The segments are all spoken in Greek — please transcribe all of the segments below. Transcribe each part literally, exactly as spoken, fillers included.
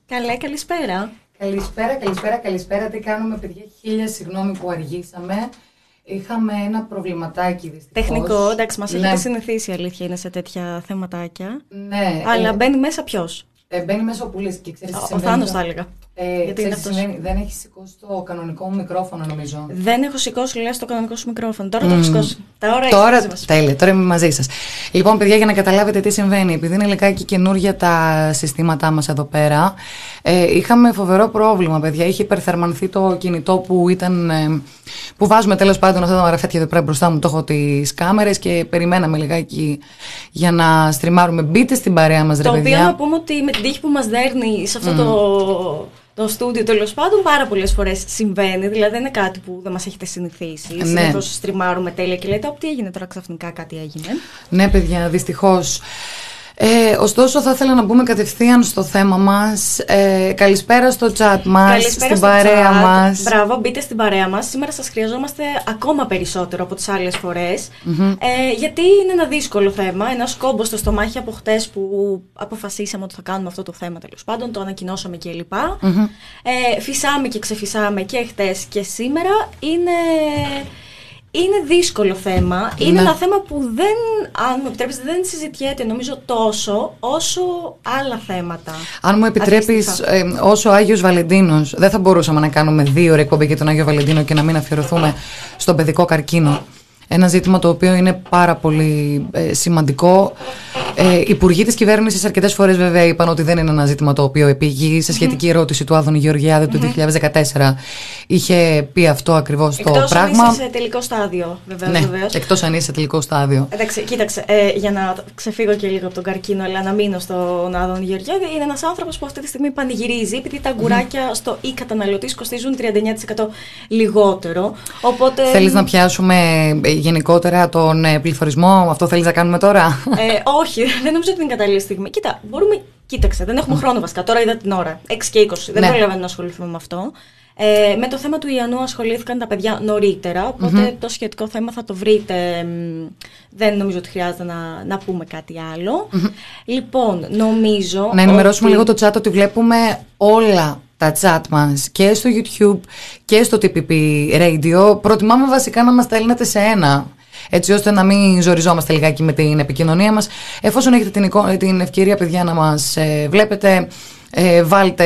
Καλέ, καλησπέρα. Καλησπέρα, καλησπέρα, καλησπέρα. Τι κάνουμε, παιδιά? Χίλια συγγνώμη που αργήσαμε. Είχαμε ένα προβληματάκι δυστυχώς. Τεχνικό, εντάξει, μας ναι. έχετε συνηθίσει, η αλήθεια είναι, σε τέτοια θεματάκια. Ναι. Αλλά ε, μπαίνει μέσα ποιος? Ε, μπαίνει μέσα ο Πουλής και ξέρεις τι Ο συμβαίνει. Θάνος θα έλεγα. Ε, Γιατί είναι ξέρεις, αυτός. δεν έχει σηκώσει το κανονικό μου μικρόφωνο, νομίζω. Δεν έχω σηκώσει, λες, το κανονικό σου μικρόφωνο. Τώρα mm. το έχω σηκώσει. Τώρα, τώρα τέλεια, τώρα είμαι μαζί σας. Λοιπόν, παιδιά, για να καταλάβετε τι συμβαίνει, επειδή είναι λιγάκι καινούργια τα συστήματά μας εδώ πέρα, ε, είχαμε φοβερό πρόβλημα, παιδιά. Είχε υπερθερμανθεί το κινητό που ήταν. Ε, που βάζουμε τέλος πάντων αυτά τα μαραφέτια εδώ πέρα μπροστά μου. Το έχω τις κάμερες και περιμέναμε λιγάκι για να στριμάρουμε. Μπείτε στην παρέα μας, ρε το παιδιά. οποίο να πούμε ότι με την τύχη που μας δέρνει σε αυτό mm. το. Το στούντιο τέλος πάντων πάρα πολλές φορές συμβαίνει, δηλαδή δεν είναι κάτι που δεν μας έχετε συνηθίσει. Ναι. Συνήθως στριμάρουμε τέλεια και λέτε, τι έγινε τώρα ξαφνικά, κάτι έγινε. Ναι, παιδιά, δυστυχώς. Ε, ωστόσο, θα ήθελα να μπούμε κατευθείαν στο θέμα μας. Ε, καλησπέρα στο chat μας, καλησπέρα στην στο παρέα chat. μας. Μπράβο, μπείτε στην παρέα μας. Σήμερα σας χρειαζόμαστε ακόμα περισσότερο από τις άλλες φορές. Mm-hmm. Ε, γιατί είναι ένα δύσκολο θέμα, ένα κόμπο στο στομάχι από χτες που αποφασίσαμε ότι θα κάνουμε αυτό το θέμα, τέλος πάντων, το ανακοινώσαμε κλπ. Mm-hmm. Ε, φυσάμε και ξεφυσάμε και χτες και σήμερα. Είναι... Είναι δύσκολο θέμα. Είναι ναι. ένα θέμα που δεν, αν μου επιτρέπεις, δεν συζητιέται νομίζω τόσο όσο άλλα θέματα. Αν μου επιτρέπεις, ε, όσο Άγιος Βαλεντίνος, δεν θα μπορούσαμε να κάνουμε δύο ώρες εκπομπή για τον Άγιο Βαλεντίνο και να μην αφιερωθούμε στον παιδικό καρκίνο. Ένα ζήτημα το οποίο είναι πάρα πολύ ε, σημαντικό. Ε, υπουργοί της κυβέρνησης αρκετές φορές βέβαια είπαν ότι δεν είναι ένα ζήτημα το οποίο επήγει. Σε σχετική mm-hmm. ερώτηση του Άδωνη Γεωργιάδη mm-hmm. του δύο χιλιάδες δεκατέσσερα είχε πει αυτό ακριβώς το Εκτός πράγμα. Εκτός αν είσαι σε τελικό στάδιο, βεβαίως. Ναι, βεβαίως. εκτός αν είσαι σε τελικό στάδιο. Εντάξει, κοίταξε, ε, για να ξεφύγω και λίγο από τον καρκίνο, αλλά να μείνω στον Άδωνη Γεωργιάδη, είναι ένας άνθρωπος που αυτή τη στιγμή πανηγυρίζει, επειδή τα αγκουράκια mm-hmm. στο ή καταναλωτής κοστίζουν τριάντα εννέα τοις εκατό λιγότερο. Οπότε... Θέλεις να πιάσουμε γενικότερα τον ε, πληθωρισμό, αυτό θέλεις να κάνουμε τώρα? Ε, όχι, δεν νομίζω ότι είναι κατάλληλη στιγμή. Κοίτα, μπορούμε. Κοίταξε, δεν έχουμε mm. χρόνο βασικά. Τώρα είδα την ώρα. έξι και είκοσι. Δεν ναι. προλαβαίνω να ασχοληθούμε με αυτό. Ε, με το θέμα του Ιαννού ασχολήθηκαν τα παιδιά νωρίτερα. Οπότε mm-hmm. το σχετικό θέμα θα το βρείτε. Δεν νομίζω ότι χρειάζεται να, να πούμε κάτι άλλο. Mm-hmm. Λοιπόν, νομίζω. Να ενημερώσουμε ότι... λίγο το chat ότι βλέπουμε όλα τα chat μας και στο YouTube και στο τι πι πι Radio. Προτιμάμε βασικά να μας στέλνετε σε ένα, έτσι ώστε να μην ζοριζόμαστε λιγάκι με την επικοινωνία μας. Εφόσον έχετε την, εικο... την ευκαιρία, παιδιά, να μας ε, βλέπετε, ε, βάλτε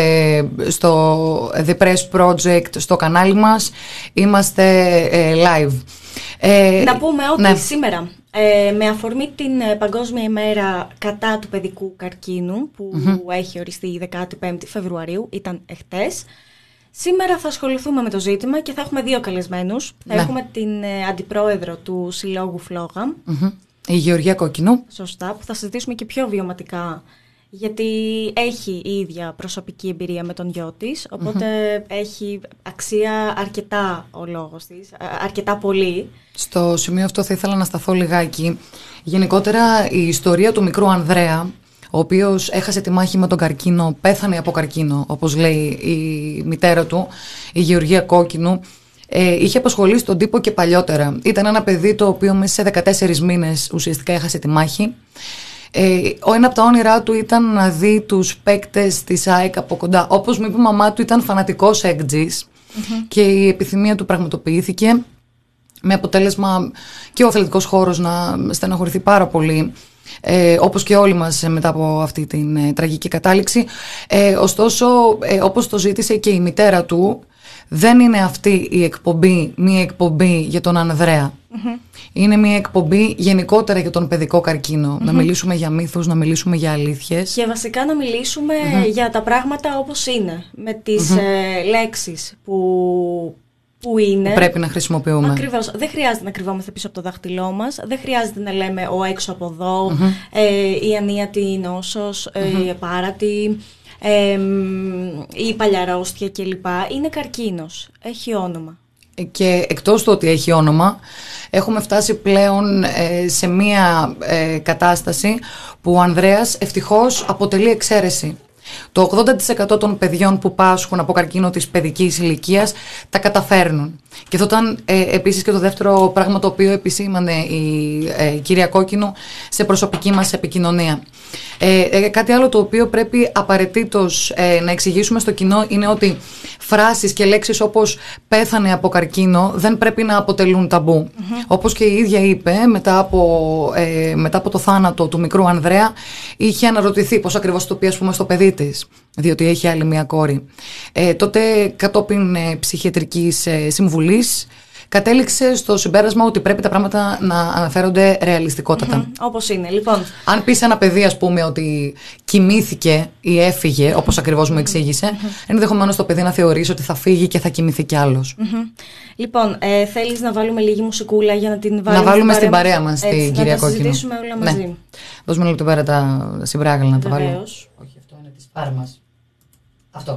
στο The Press Project στο κανάλι μας. Είμαστε ε, live. Ε, να πούμε ότι ναι. σήμερα, ε, με αφορμή την ε, Παγκόσμια ημέρα κατά του παιδικού καρκίνου, που mm-hmm. έχει οριστεί η δεκάτη πέμπτη Φεβρουαρίου, ήταν εχθές, σήμερα θα ασχοληθούμε με το ζήτημα και θα έχουμε δύο καλεσμένους. Ναι. Θα έχουμε την ε, αντιπρόεδρο του Συλλόγου Φλόγα, mm-hmm. η Γεωργία Κόκκινου. Σωστά, που θα συζητήσουμε και πιο βιωματικά, γιατί έχει η ίδια προσωπική εμπειρία με τον γιο της, οπότε mm-hmm. έχει αξία αρκετά ο λόγος της, αρκετά πολύ. Στο σημείο αυτό θα ήθελα να σταθώ λιγάκι. Γενικότερα η ιστορία του μικρού Ανδρέα, ο οποίος έχασε τη μάχη με τον καρκίνο, πέθανε από καρκίνο, όπως λέει η μητέρα του, η Γεωργία Κόκκινου, ε, είχε απασχολήσει τον τύπο και παλιότερα. Ήταν ένα παιδί το οποίο μέσα σε δεκατέσσερις μήνες ουσιαστικά έχασε τη μάχη. Ε, ένα από τα όνειρά του ήταν να δει τους παίκτες της ΑΕΚ από κοντά. Όπως μου είπε η μαμά του, ήταν φανατικός έκτζης mm-hmm. και η επιθυμία του πραγματοποιήθηκε, με αποτέλεσμα και ο αθλητικός χώρος να στεναχωρηθεί πάρα πολύ, ε, όπως και όλοι μας μετά από αυτή την ε, τραγική κατάληξη. Ε, ωστόσο, ε, όπως το ζήτησε και η μητέρα του, δεν είναι αυτή η εκπομπή μία εκπομπή για τον Ανδρέα. Mm-hmm. Είναι μία εκπομπή γενικότερα για τον παιδικό καρκίνο. Mm-hmm. Να μιλήσουμε για μύθους, να μιλήσουμε για αλήθειες. Και βασικά να μιλήσουμε mm-hmm. για τα πράγματα όπως είναι. Με τις mm-hmm. ε, λέξεις που, που είναι. Που πρέπει να χρησιμοποιούμε. Ακριβώς. Δεν χρειάζεται να κρυβόμαστε πίσω από το δάχτυλό μας. Δεν χρειάζεται να λέμε ο έξω από εδώ, mm-hmm. ε, η ανίατη νόσος, mm-hmm. η επάρατη. Ε, η παλιαρόστια κλπ. Είναι καρκίνος. Έχει όνομα. Και εκτός του ότι έχει όνομα, έχουμε φτάσει πλέον ε, σε μία ε, κατάσταση που ο Ανδρέας ευτυχώς αποτελεί εξαίρεση. Το ογδόντα τοις εκατό των παιδιών που πάσχουν από καρκίνο της παιδικής ηλικίας τα καταφέρνουν. Και αυτό ήταν ε, επίσης και το δεύτερο πράγμα το οποίο επισήμανε η ε, κυρία Κόκκινου σε προσωπική μας επικοινωνία. Ε, ε, κάτι άλλο το οποίο πρέπει απαραίτητος ε, να εξηγήσουμε στο κοινό είναι ότι φράσεις και λέξεις όπως «πέθανε από καρκίνο» δεν πρέπει να αποτελούν ταμπού. Mm-hmm. Όπως και η ίδια είπε, μετά από, ε, μετά από το θάνατο του μικρού Ανδρέα, είχε αναρωτηθεί πώς ακριβώς το πει, ας πούμε, στο παιδί της, διότι έχει άλλη μία κόρη. Ε, τότε, κατόπιν ε, ψυχιατρικής ε, συμβουλής, κατέληξε στο συμπέρασμα ότι πρέπει τα πράγματα να αναφέρονται ρεαλιστικότατα. Mm-hmm, όπως είναι, λοιπόν. Αν πει σε ένα παιδί, ας πούμε, ότι κοιμήθηκε ή έφυγε, όπως ακριβώς μου εξήγησε, mm-hmm. ενδεχομένως το παιδί να θεωρήσει ότι θα φύγει και θα κοιμηθεί κι άλλος. Mm-hmm. Λοιπόν, ε, θέλεις να βάλουμε λίγη μουσικούλα για να την βάλουμε, να βάλουμε στην παρέα μας, στην κυρία Κόκκινου. Να τα συζητήσουμε όλα μαζί. Ναι. Δώσουμε λίγο πέρα τα συμπράγαλα να τα βάλουμε. Όχι, αυτό είναι της φάρμας. Αυτό.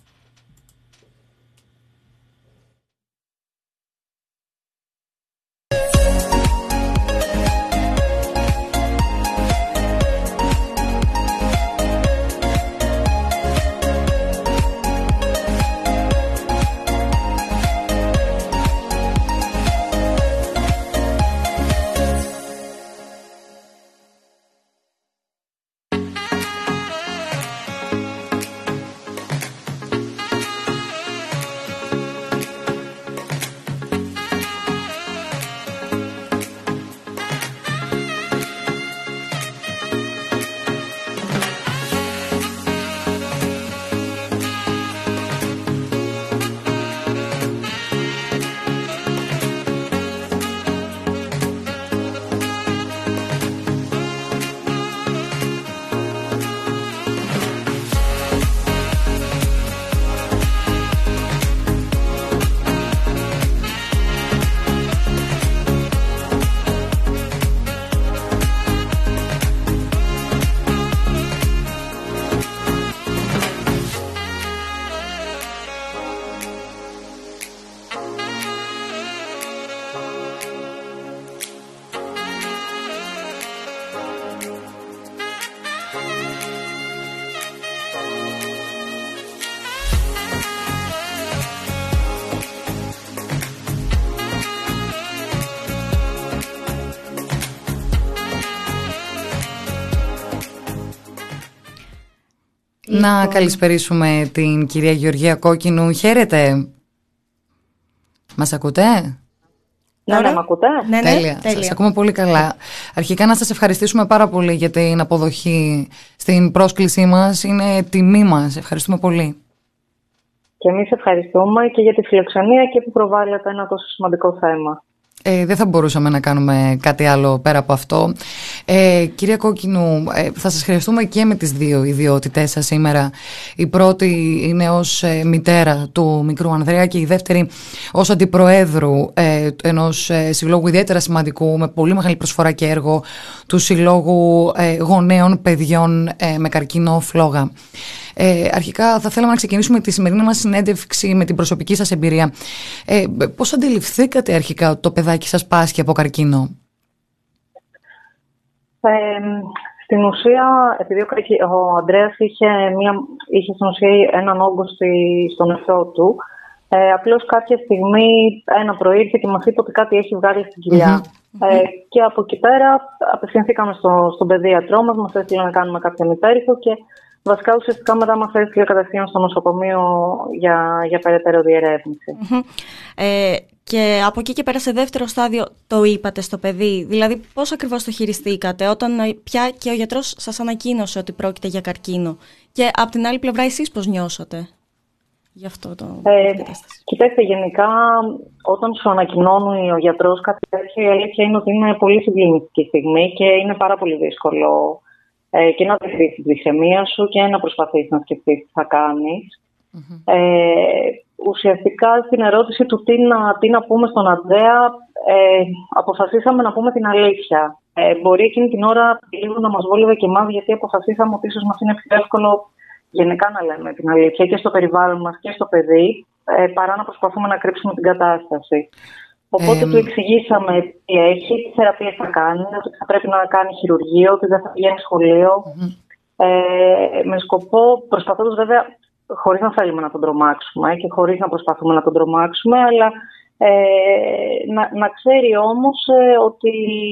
Να λοιπόν καλησπερίσουμε την κυρία Γεωργία Κόκκινου. Χαίρετε. Μας ακούτε? Ναι, ναι, με ακούτε. Ναι, ναι, τέλεια. τέλεια. Σας ακούμε πολύ καλά. Αρχικά να σας ευχαριστήσουμε πάρα πολύ για την αποδοχή στην πρόσκλησή μας. Είναι τιμή μας. Ευχαριστούμε πολύ. Και εμείς ευχαριστούμε και για τη φιλοξενία και που προβάλλεται ένα τόσο σημαντικό θέμα. Ε, δεν θα μπορούσαμε να κάνουμε κάτι άλλο πέρα από αυτό. Ε, κυρία Κόκκινου, ε, θα σας χρειαστούμε και με τις δύο ιδιότητές σας σήμερα. Η πρώτη είναι ως ε, μητέρα του μικρού Ανδρέα και η δεύτερη ως αντιπροέδρου ε, ενός ε, συλλόγου ιδιαίτερα σημαντικού, με πολύ μεγάλη προσφορά και έργο, του Συλλόγου ε, Γονέων Παιδιών ε, με Καρκίνο Φλόγα. Ε, αρχικά θα θέλαμε να ξεκινήσουμε τη σημερινή μας συνέντευξη με την προσωπική σας εμπειρία. Ε, πώς αντιληφθήκατε αρχικά ότι το παιδάκι σας πάσχει από καρκίνο? Ε, στην ουσία, επειδή ο, ο Ανδρέας είχε, μια, είχε στην ουσία έναν όγκο στη, στον εαυτό του, ε, απλώς κάποια στιγμή ένα πρωί ήρθε και μας είπε ότι κάτι έχει βγάλει στην κοιλιά. Mm-hmm. Ε, και από εκεί πέρα απευθυνθήκαμε στο, στον παιδίατρό μας, μας έστειλε να κάνουμε κάποια μητέρικο και βασικά ουσιαστικά μετά μας έστειλε κατευθείαν στο νοσοκομείο για, για περαιτέρω διερεύνηση. Mm-hmm. Ε, και από εκεί και πέρα σε δεύτερο στάδιο το είπατε στο παιδί, δηλαδή πώς ακριβώς το χειριστήκατε όταν πια και ο γιατρός σας ανακοίνωσε ότι πρόκειται για καρκίνο, και από την άλλη πλευρά εσείς πώς νιώσατε γι' αυτό το ε, Κοιτάξτε, γενικά όταν σου ανακοινώνει ο γιατρός κάτι τέτοιο, η αλήθεια είναι ότι είναι πολύ συγκλονιστική στιγμή και είναι πάρα πολύ δύσκολο ε, και να δεχτείς την ψυχραιμία σου και να προσπαθείς να σκεφτείς τι θα κάνεις. Mm-hmm. Ε, ουσιαστικά στην ερώτηση του τι να, τι να πούμε στον Ανδρέα, ε, αποφασίσαμε να πούμε την αλήθεια. Ε, μπορεί εκείνη την ώρα λίγο να μας βόλευε και εμάς, γιατί αποφασίσαμε ότι ίσως μας είναι πιο εύκολο γενικά να λέμε την αλήθεια και στο περιβάλλον μας και στο παιδί, ε, παρά να προσπαθούμε να κρύψουμε την κατάσταση. Οπότε ε, του εξηγήσαμε τι έχει, τι θεραπείες θα κάνει, ότι θα πρέπει να κάνει χειρουργείο, ότι δεν θα πηγαίνει σχολείο. Mm-hmm. Ε, με σκοπό, προσπαθώντας βέβαια, χωρίς να θέλουμε να τον τρομάξουμε και χωρίς να προσπαθούμε να τον τρομάξουμε, αλλά ε, να, να ξέρει όμως ε, ότι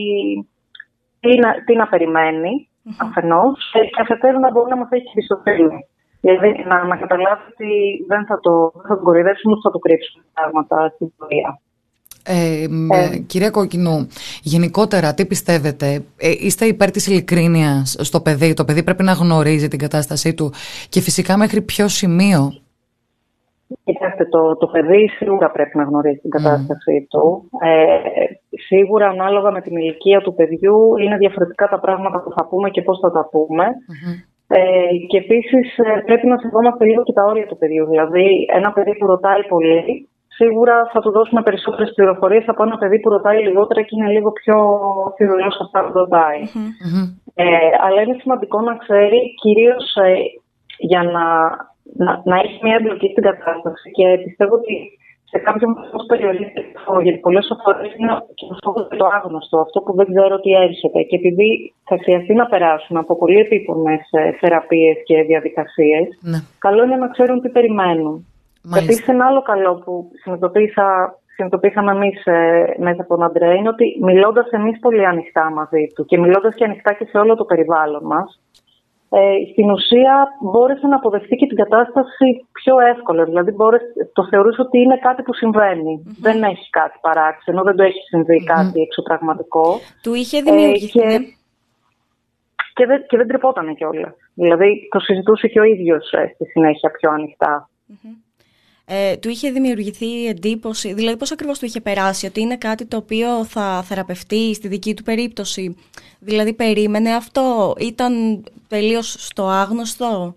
τι να, τι να περιμένει mm-hmm. αφενός και αφετέρου να μπορεί να μας έχει εμπιστοσύνη. Δηλαδή να, να καταλάβει ότι δεν θα, το, δεν θα τον κοροϊδεύσουμε, θα το κρύψουμε πράγματα στην πορεία. Ε, ε, κυρία Κόκκινου, γενικότερα τι πιστεύετε, ε, είστε υπέρ της ειλικρίνειας στο παιδί? Το παιδί πρέπει να γνωρίζει την κατάστασή του και φυσικά μέχρι ποιο σημείο? Κοιτάξτε, το, το παιδί σίγουρα πρέπει να γνωρίζει την κατάστασή mm. του. Ε, σίγουρα ανάλογα με την ηλικία του παιδιού είναι διαφορετικά τα πράγματα που θα πούμε και πώς θα τα πούμε. Mm-hmm. Ε, και επίσης πρέπει να σεβόμαστε λίγο και τα όρια του παιδιού. Δηλαδή ένα παιδί που ρωτάει πολύ, σίγουρα θα του δώσουμε περισσότερες πληροφορίες από ένα παιδί που ρωτάει λιγότερα και είναι λίγο πιο φιδωλός αυτά που ρωτάει. Mm-hmm. Ε, αλλά είναι σημαντικό να ξέρει, κυρίως ε, για να, να, να έχει μια εμπλοκή στην κατάσταση. Και πιστεύω ότι σε κάποιο βαθμό περιορίζεται αυτό, γιατί πολλές φορές είναι και το άγνωστο, αυτό που δεν ξέρω τι έρχεται. Και επειδή θα χρειαστεί να περάσουν από πολύ επίπονες θεραπείες και διαδικασίες, ναι. καλό είναι να ξέρουν τι περιμένουν. Επίσης, ένα άλλο καλό που συνειδητοποίησαμε εμείς ε, μέσα από τον Αντρέα είναι ότι μιλώντας εμείς πολύ ανοιχτά μαζί του και μιλώντας και ανοιχτά και σε όλο το περιβάλλον μας, ε, στην ουσία μπόρεσε να αποδεχτεί και την κατάσταση πιο εύκολα. Δηλαδή, μπόρεσε, το θεωρούσε ότι είναι κάτι που συμβαίνει. Mm-hmm. Δεν έχει κάτι παράξενο, δεν του έχει συμβεί mm-hmm. κάτι εξωπραγματικό. Του είχε δημιουργηθεί. Ε, και, και, δεν, και δεν τρεπότανε κιόλας. Δηλαδή, το συζητούσε και ο ίδιος ε, στη συνέχεια πιο ανοιχτά. Mm-hmm. Ε, του είχε δημιουργηθεί εντύπωση, δηλαδή πώς ακριβώς του είχε περάσει, ότι είναι κάτι το οποίο θα θεραπευτεί στη δική του περίπτωση? Δηλαδή περίμενε αυτό, ήταν τελείως στο άγνωστο?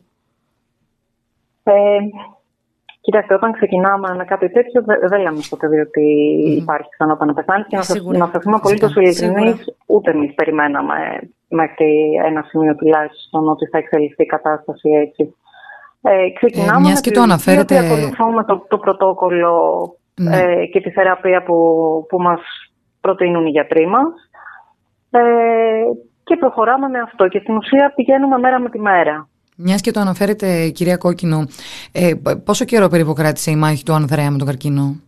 Ε, κοιτάξτε, όταν ξεκινάμε με κάτι τέτοιο δεν δε λέμε στο παιδί ότι mm. υπάρχει ξανά να πεθάνει και σίγουρα. να σας είμαι απολύτως ειλικρινής, ούτε εμείς περιμέναμε μέχρι ένα σημείο τουλάχιστον ότι θα εξελιχθεί η κατάσταση έτσι. Ε, ξεκινάμε ε, με και το αναφέρετε... ότι ακολουθούμε το, το πρωτόκολλο ναι. ε, και τη θεραπεία που, που μας προτείνουν οι γιατροί μας ε, και προχωράμε με αυτό και στην ουσία πηγαίνουμε μέρα με τη μέρα. Μιας και το αναφέρετε, κυρία Κόκκινο, ε, πόσο καιρό περίπου κράτησε η μάχη του Ανδρέα με τον καρκίνο?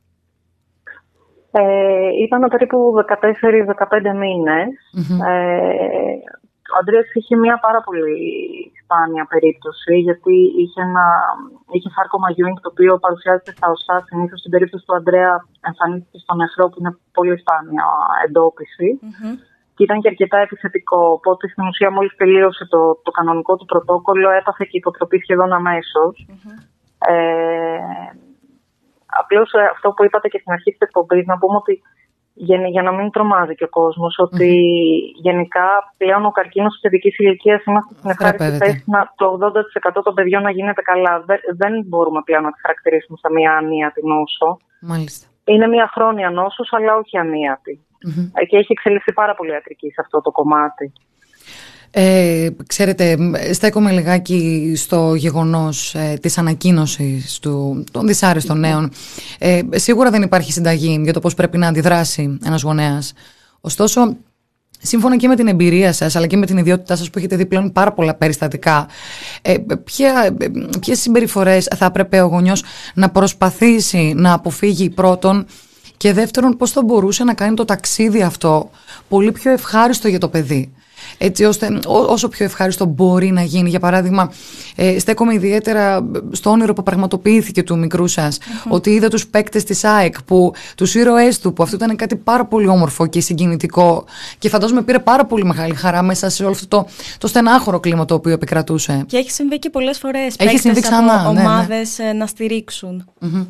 Ε, ήταν περίπου δεκατέσσερις με δεκαπέντε μήνες. Mm-hmm. Ε, ο Αντρέας είχε μια πάρα πολύ σπάνια περίπτωση, γιατί είχε, ένα, είχε σάρκωμα Ewing, το οποίο παρουσιάζεται στα οστά. Συνήθως στην περίπτωση του Αντρέα εμφανίστηκε στον νεφρό, που είναι πολύ σπάνια εντόπιση. Mm-hmm. Και ήταν και αρκετά επιθετικό. Οπότε στην ουσία, μόλις τελείωσε το, το κανονικό του πρωτόκολλο, έπαθε και υποτροπή σχεδόν αμέσως. Mm-hmm. Ε, απλώς αυτό που είπατε και στην αρχή της εκπομπής, να πούμε ότι Για, για να μην τρομάζει και ο κόσμος, ότι mm. γενικά πλέον ο καρκίνος της παιδικής ηλικίας είμαστε στην ευχάριστη θέση το ογδόντα τοις εκατό των παιδιών να γίνεται καλά. Δεν, δεν μπορούμε πλέον να τη χαρακτηρίσουμε σαν μια ανίατη νόσο. Μάλιστα. Είναι μια χρόνια νόσος, αλλά όχι ανίατη. Mm-hmm. Και έχει εξελιχθεί πάρα πολύ ιατρική σε αυτό το κομμάτι. Ε, ξέρετε, στέκομαι λιγάκι στο γεγονός ε, της ανακοίνωσης του, των δυσάρεστων νέων. Ε, σίγουρα δεν υπάρχει συνταγή για το πώς πρέπει να αντιδράσει ένας γονέας. Ωστόσο, σύμφωνα και με την εμπειρία σας, αλλά και με την ιδιότητά σας που έχετε δει πλέον πάρα πολλά περιστατικά, ε, ποια, ποιες συμπεριφορές θα έπρεπε ο γονιός να προσπαθήσει να αποφύγει πρώτον, και δεύτερον πώς θα μπορούσε να κάνει το ταξίδι αυτό πολύ πιο ευχάριστο για το παιδί, έτσι ώστε όσο πιο ευχάριστο μπορεί να γίνει. Για παράδειγμα, ε, στέκομαι ιδιαίτερα στο όνειρο που πραγματοποιήθηκε του μικρού σας, mm-hmm. ότι είδα τους παίκτες της ΑΕΚ, που, τους ήρωές του, που αυτό ήταν κάτι πάρα πολύ όμορφο και συγκινητικό, και φαντάζομαι πήρε πάρα πολύ μεγάλη χαρά μέσα σε όλο αυτό το, το στενάχωρο κλίμα το οποίο επικρατούσε. Και έχει συμβεί και πολλές φορές παίκτες από ομάδες ναι, ναι. να στηρίξουν. Mm-hmm.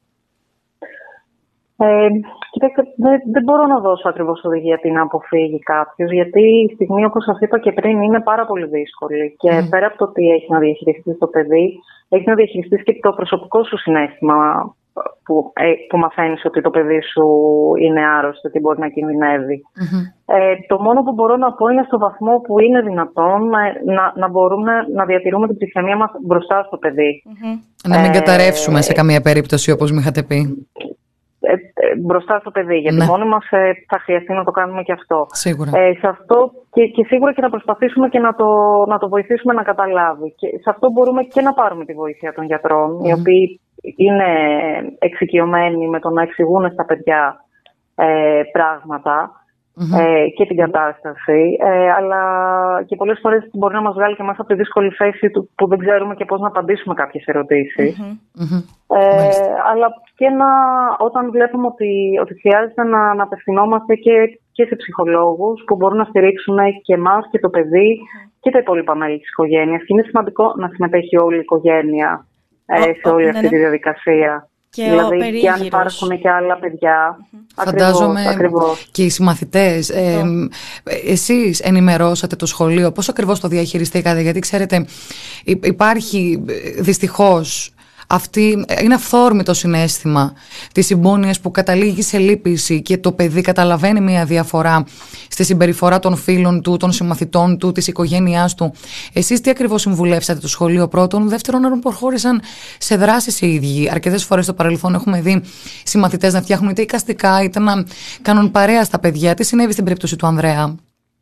Ε, κοιτάξτε, δεν, δεν μπορώ να δώσω ακριβώς οδηγία τι να αποφύγει κάποιος, γιατί η στιγμή, όπως σας είπα και πριν, είναι πάρα πολύ δύσκολη. Και mm. πέρα από το ότι έχει να διαχειριστείς το παιδί, έχει να διαχειριστείς και το προσωπικό σου συναίσθημα που, ε, που μαθαίνεις ότι το παιδί σου είναι άρρωστο, ότι μπορεί να κινδυνεύει. Mm-hmm. Ε, το μόνο που μπορώ να πω είναι στο βαθμό που είναι δυνατόν να, να, να μπορούμε να διατηρούμε την ψυχραιμία μας μπροστά στο παιδί. Mm-hmm. Να μην ε, καταρρεύσουμε σε καμία περίπτωση, όπως μου είχατε πει. ε, ε, μπροστά στο παιδί. Γιατί ναι. μόνοι μας ε, θα χρειαστεί να το κάνουμε και αυτό. Σίγουρα. Ε, σε αυτό και, και σίγουρα και να προσπαθήσουμε και να το, να το βοηθήσουμε να καταλάβει. Και σε αυτό μπορούμε και να πάρουμε τη βοήθεια των γιατρών, mm-hmm. οι οποίοι είναι εξοικειωμένοι με το να εξηγούν στα παιδιά ε, πράγματα. Mm-hmm. Ε, και την κατάσταση, ε, αλλά και πολλές φορές μπορεί να μας βγάλει και εμάς από τη δύσκολη θέση του, που δεν ξέρουμε και πώς να απαντήσουμε κάποιες ερωτήσεις. Mm-hmm. Ε, αλλά και να, όταν βλέπουμε ότι, ότι χρειάζεται να, να απευθυνόμαστε και, και σε ψυχολόγους που μπορούν να στηρίξουν και εμάς και το παιδί mm-hmm. και τα υπόλοιπα μέλη της οικογένειας. Και είναι σημαντικό να συμμετέχει όλη η οικογένεια ε, σε όλη αυτή ναι, ναι. τη διαδικασία. Και δηλαδή και αν υπάρχουν και άλλα παιδιά. Mm-hmm. Φαντάζομαι ακριβώς, ακριβώς. Και οι συμμαθητές ε, mm. εσείς ενημερώσατε το σχολείο πώς ακριβώς το διαχειριστήκατε? Γιατί ξέρετε υπάρχει δυστυχώς αυτή, είναι αυθόρμητο συναίσθημα της συμπόνιας που καταλήγει σε λύπηση και το παιδί καταλαβαίνει μια διαφορά στη συμπεριφορά των φίλων του, των συμμαθητών του, της οικογένειάς του. Εσείς τι ακριβώς συμβουλεύσατε το σχολείο πρώτον? Δεύτερον, αν προχώρησαν σε δράσεις οι ίδιοι? Αρκετές φορές στο παρελθόν έχουμε δει συμμαθητές να φτιάχνουν είτε εικαστικά είτε να κάνουν παρέα στα παιδιά. Τι συνέβη στην περίπτωση του Ανδρέα?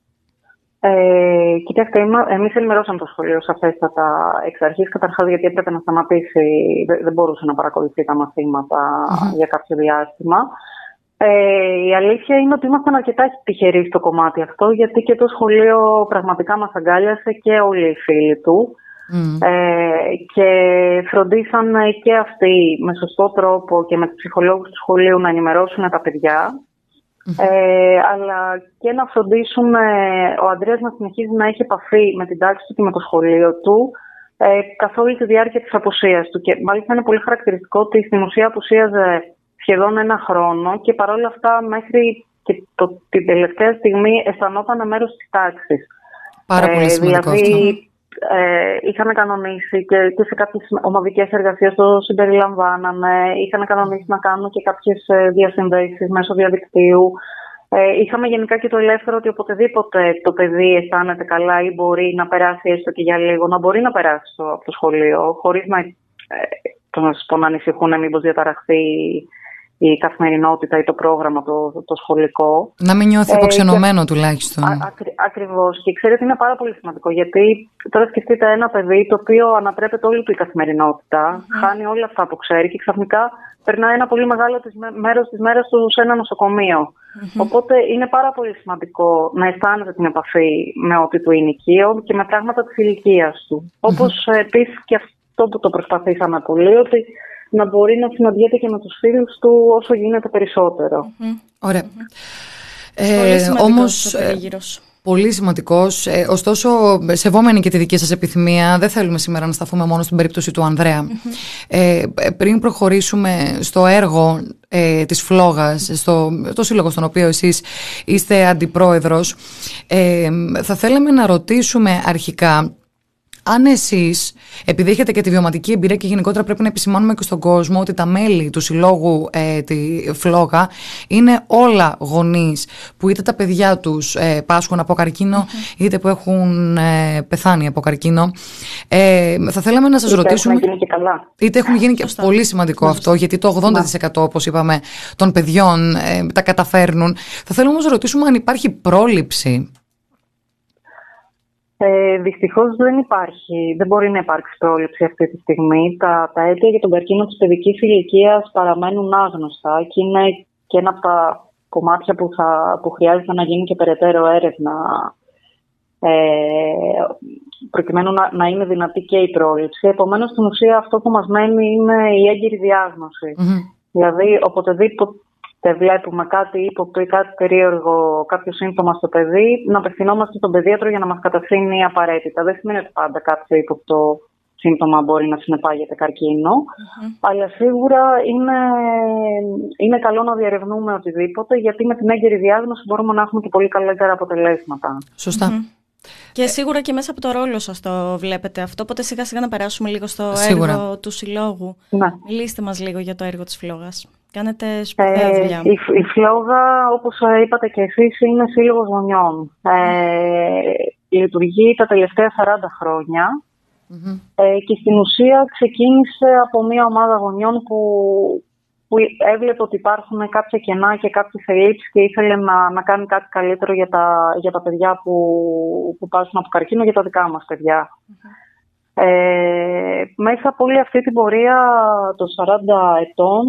Ε, κοιτάξτε, εμείς ενημερώσαμε το σχολείο σαφέστατα εξ αρχής, καταρχάς γιατί έπρεπε να σταματήσει, δεν μπορούσε να παρακολουθεί τα μαθήματα mm-hmm. για κάποιο διάστημα. Ε, η αλήθεια είναι ότι ήμασταν αρκετά τυχεροί στο κομμάτι αυτό, γιατί και το σχολείο πραγματικά μας αγκάλιασε και όλοι οι φίλοι του mm. ε, και φροντίσαν και αυτοί με σωστό τρόπο και με τους ψυχολόγους του σχολείου να ενημερώσουν τα παιδιά. Ε, αλλά και να φροντίσουν ε, ο Ανδρέας να συνεχίζει να έχει επαφή με την τάξη του και με το σχολείο του ε, καθ' όλη τη διάρκεια της απουσίας του. Και μάλιστα είναι πολύ χαρακτηριστικό ότι στην ουσία απουσίαζε σχεδόν ένα χρόνο και παρόλα αυτά μέχρι και το, την τελευταία στιγμή αισθανόταν μέρος της τάξης. Πάρα πολύ σημαντικό δηλαδή, αυτό. Ε, είχαν κανονίσει και, και σε κάποιες ομαδικές εργασίες το συμπεριλαμβάνανε, είχαν κανονίσει να κάνουν και κάποιες διασυνδέσεις μέσω διαδικτύου. Ε, είχαμε γενικά και το ελεύθερο ότι οποτεδήποτε το παιδί αισθάνεται καλά ή μπορεί να περάσει έστω και για λίγο, να μπορεί να περάσει στο, από το σχολείο, χωρίς να, ε, το να, πω, να ανησυχούν μήπως διαταραχθεί η καθημερινότητα ή το πρόγραμμα το, το σχολικό. Να μην νιώθει υποξενωμένο ε, τουλάχιστον. Α, ακρι, ακριβώς. Και ξέρετε, είναι πάρα πολύ σημαντικό, γιατί τώρα σκεφτείτε ένα παιδί το οποίο ανατρέπεται όλη του η καθημερινότητα, mm. χάνει όλα αυτά που ξέρει και ξαφνικά περνάει ένα πολύ μεγάλο της, μέρος της μέρας του σε ένα νοσοκομείο. Mm-hmm. Οπότε είναι πάρα πολύ σημαντικό να αισθάνεται την επαφή με ό,τι του είναι οικείο και με πράγματα της ηλικίας του. Mm-hmm. Όπως ε, επίσης και αυτό που το προσπαθήσαμε πολύ, ότι να μπορεί να συναντιέται και με τους φίλους του όσο γίνεται περισσότερο. Mm-hmm. Ωραία. Mm-hmm. Ε, πολύ σημαντικός όμως, ο περίγυρος. Πολύ σημαντικός. Ε, ωστόσο, σεβόμενοι και τη δική σας επιθυμία, δεν θέλουμε σήμερα να σταθούμε μόνο στην περίπτωση του Ανδρέα. Mm-hmm. Ε, πριν προχωρήσουμε στο έργο ε, της Φλόγας, στο το σύλλογο στον οποίο εσείς είστε αντιπρόεδρος, ε, θα θέλαμε να ρωτήσουμε αρχικά αν εσείς, επειδή έχετε και τη βιωματική εμπειρία και γενικότερα πρέπει να επισημάνουμε και στον κόσμο ότι τα μέλη του συλλόγου ε, τη Φλόγα είναι όλα γονείς που είτε τα παιδιά τους ε, πάσχουν από καρκίνο mm-hmm. είτε που έχουν ε, πεθάνει από καρκίνο. Ε, θα θέλαμε να σας είτε ρωτήσουμε... Είτε έχουν γίνει και καλά. Είτε έχουν γίνει και πολύ σημαντικό mm-hmm. αυτό, γιατί το ογδόντα τοις εκατό όπως είπαμε των παιδιών ε, τα καταφέρνουν. Θα θέλαμε όμως να ρωτήσουμε αν υπάρχει πρόληψη. Ε, δυστυχώς δεν υπάρχει, δεν μπορεί να υπάρξει πρόληψη αυτή τη στιγμή. Τα, τα αίτια για τον καρκίνο της παιδικής ηλικίας παραμένουν άγνωστα και είναι και ένα από τα κομμάτια που, θα, που χρειάζεται να γίνει και περαιτέρω έρευνα ε, προκειμένου να, να είναι δυνατή και η πρόληψη. Επομένως, στην ουσία αυτό που μας μένει είναι η έγκυρη διάγνωση. Mm-hmm. Δηλαδή, οποτεδήποτε βλέπουμε κάτι ύποπτο ή κάτι περίεργο, κάποιο σύμπτωμα στο παιδί, να απευθυνόμαστε στον παιδίατρο για να μας κατευθύνει απαραίτητα. Δεν σημαίνει ότι πάντα κάποιο ύποπτο σύμπτωμα μπορεί να συνεπάγεται καρκίνο, mm-hmm. αλλά σίγουρα είναι, είναι καλό να διερευνούμε οτιδήποτε, γιατί με την έγκαιρη διάγνωση μπορούμε να έχουμε και πολύ καλύτερα αποτελέσματα. Σωστά. Mm-hmm. Και σίγουρα και μέσα από το ρόλο σας το βλέπετε αυτό, οπότε σιγά σιγά να περάσουμε λίγο στο σίγουρα. έργο του συλλόγου. Ναι. Μιλήστε μας λίγο για το έργο της Φλόγας. Κάνετε σπουδαία δουλειά. Ε, η, η Φλόγα, όπως είπατε και εσείς, είναι σύλλογος γονιών. Ε, λειτουργεί τα τελευταία σαράντα χρόνια mm-hmm. ε, και στην ουσία ξεκίνησε από μια ομάδα γονιών που που έβλεπε ότι υπάρχουν κάποια κενά και κάποιες ελλείψεις και ήθελε να, να κάνει κάτι καλύτερο για τα, για τα παιδιά που, που πάσουν από καρκίνο, για τα δικά μας παιδιά. Mm-hmm. Ε, μέσα από όλη αυτή την πορεία των σαράντα ετών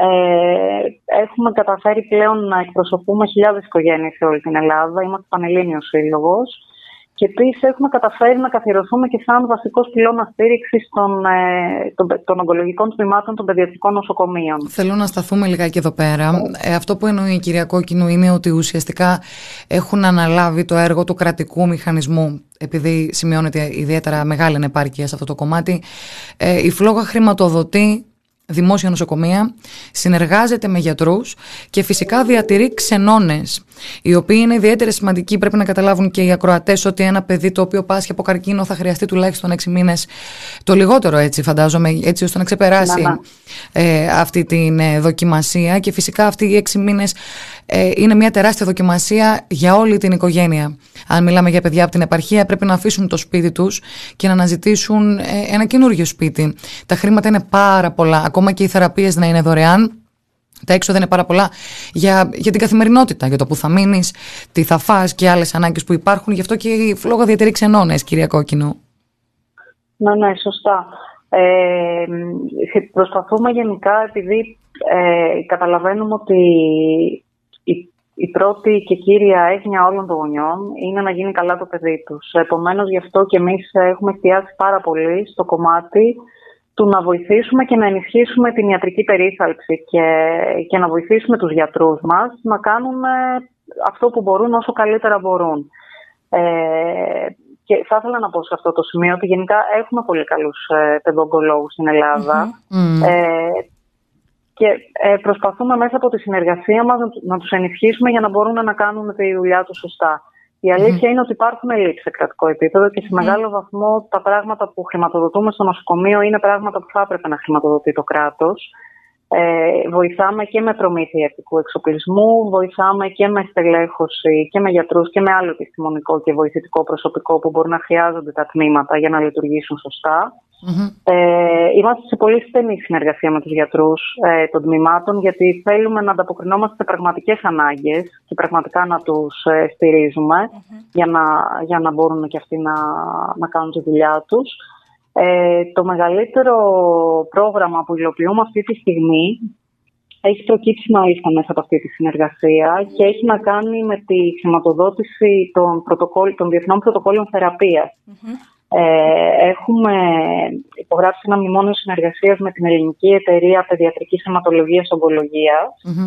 ε, έχουμε καταφέρει πλέον να εκπροσωπούμε χιλιάδες οικογένειες σε όλη την Ελλάδα. Είμαστε πανελλήνιος σύλλογος. Και επίσης έχουμε καταφέρει να καθιερωθούμε και σαν βασικός πυλώνας στήριξης των, ε, των, των ογκολογικών τμήματων των παιδιατρικών νοσοκομείων. Θέλω να σταθούμε λιγάκι εδώ πέρα. Ε, αυτό που εννοεί η κυρία Κόκκινου είναι ότι ουσιαστικά έχουν αναλάβει το έργο του κρατικού μηχανισμού. Επειδή σημειώνεται ιδιαίτερα μεγάλη ανεπάρκεια σε αυτό το κομμάτι, ε, η Φλόγα χρηματοδοτεί δημόσια νοσοκομεία, συνεργάζεται με γιατρούς και φυσικά διατηρεί ξενώνες, οι οποίοι είναι ιδιαίτερα σημαντικοί. Πρέπει να καταλάβουν και οι ακροατές ότι ένα παιδί το οποίο πάσχει από καρκίνο θα χρειαστεί τουλάχιστον έξι μήνες, το λιγότερο έτσι φαντάζομαι, έτσι ώστε να ξεπεράσει να, να. Ε, αυτή την ε, δοκιμασία. Και φυσικά αυτοί οι έξι μήνες ε, είναι μια τεράστια δοκιμασία για όλη την οικογένεια. Αν μιλάμε για παιδιά από την επαρχία, πρέπει να αφήσουν το σπίτι τους και να αναζητήσουν ε, ένα καινούργιο σπίτι. Τα χρήματα είναι πάρα πολλά, ακόμα και οι θεραπείες να είναι δωρεάν. Τα έξοδα είναι πάρα πολλά για, για την καθημερινότητα, για το που θα μείνεις, τι θα φας και άλλες ανάγκες που υπάρχουν. Γι' αυτό και η Φλόγα διατηρεί ξενώνες, κυρία Κόκκινου. Ναι, ναι, σωστά. Ε, προσπαθούμε γενικά, επειδή ε, καταλαβαίνουμε ότι η, η πρώτη και κύρια έγνοια όλων των γονιών είναι να γίνει καλά το παιδί τους. Επομένως, γι' αυτό και εμείς έχουμε εστιάσει πάρα πολύ στο κομμάτι του να βοηθήσουμε και να ενισχύσουμε την ιατρική περίθαλψη και, και να βοηθήσουμε τους γιατρούς μας να κάνουν αυτό που μπορούν όσο καλύτερα μπορούν. Ε, και θα ήθελα να πω σε αυτό το σημείο ότι γενικά έχουμε πολύ καλούς ε, παιδοογκολόγους στην Ελλάδα mm-hmm. ε, και ε, προσπαθούμε μέσα από τη συνεργασία μας να, να τους ενισχύσουμε για να μπορούν να κάνουν τη δουλειά τους σωστά. Η αλήθεια mm. είναι ότι υπάρχουν ελλείψεις σε κρατικό επίπεδο και σε mm. μεγάλο βαθμό τα πράγματα που χρηματοδοτούμε στο νοσοκομείο είναι πράγματα που θα έπρεπε να χρηματοδοτεί το κράτος. Ε, βοηθάμε και με προμήθεια ιατρικού εξοπλισμού, βοηθάμε και με στελέχωση και με γιατρούς και με άλλο επιστημονικό και βοηθητικό προσωπικό που μπορούν να χρειάζονται τα τμήματα για να λειτουργήσουν σωστά. Mm-hmm. Ε, είμαστε σε πολύ στενή συνεργασία με τους γιατρούς ε, των τμήματων, γιατί θέλουμε να ανταποκρινόμαστε σε πραγματικές ανάγκες και πραγματικά να τους ε, στηρίζουμε mm-hmm. για, να, για να μπορούν και αυτοί να, να κάνουν τη δουλειά τους. Ε, το μεγαλύτερο πρόγραμμα που υλοποιούμε αυτή τη στιγμή έχει προκύψει μάλιστα μέσα από αυτή τη συνεργασία και έχει να κάνει με τη χρηματοδότηση των, των διεθνών πρωτοκόλλων θεραπείας. Mm-hmm. Ε, έχουμε υπογράψει ένα μνημόνιο συνεργασίας με την Ελληνική Εταιρεία Παιδιατρικής Αιματολογίας Ογκολογίας mm-hmm.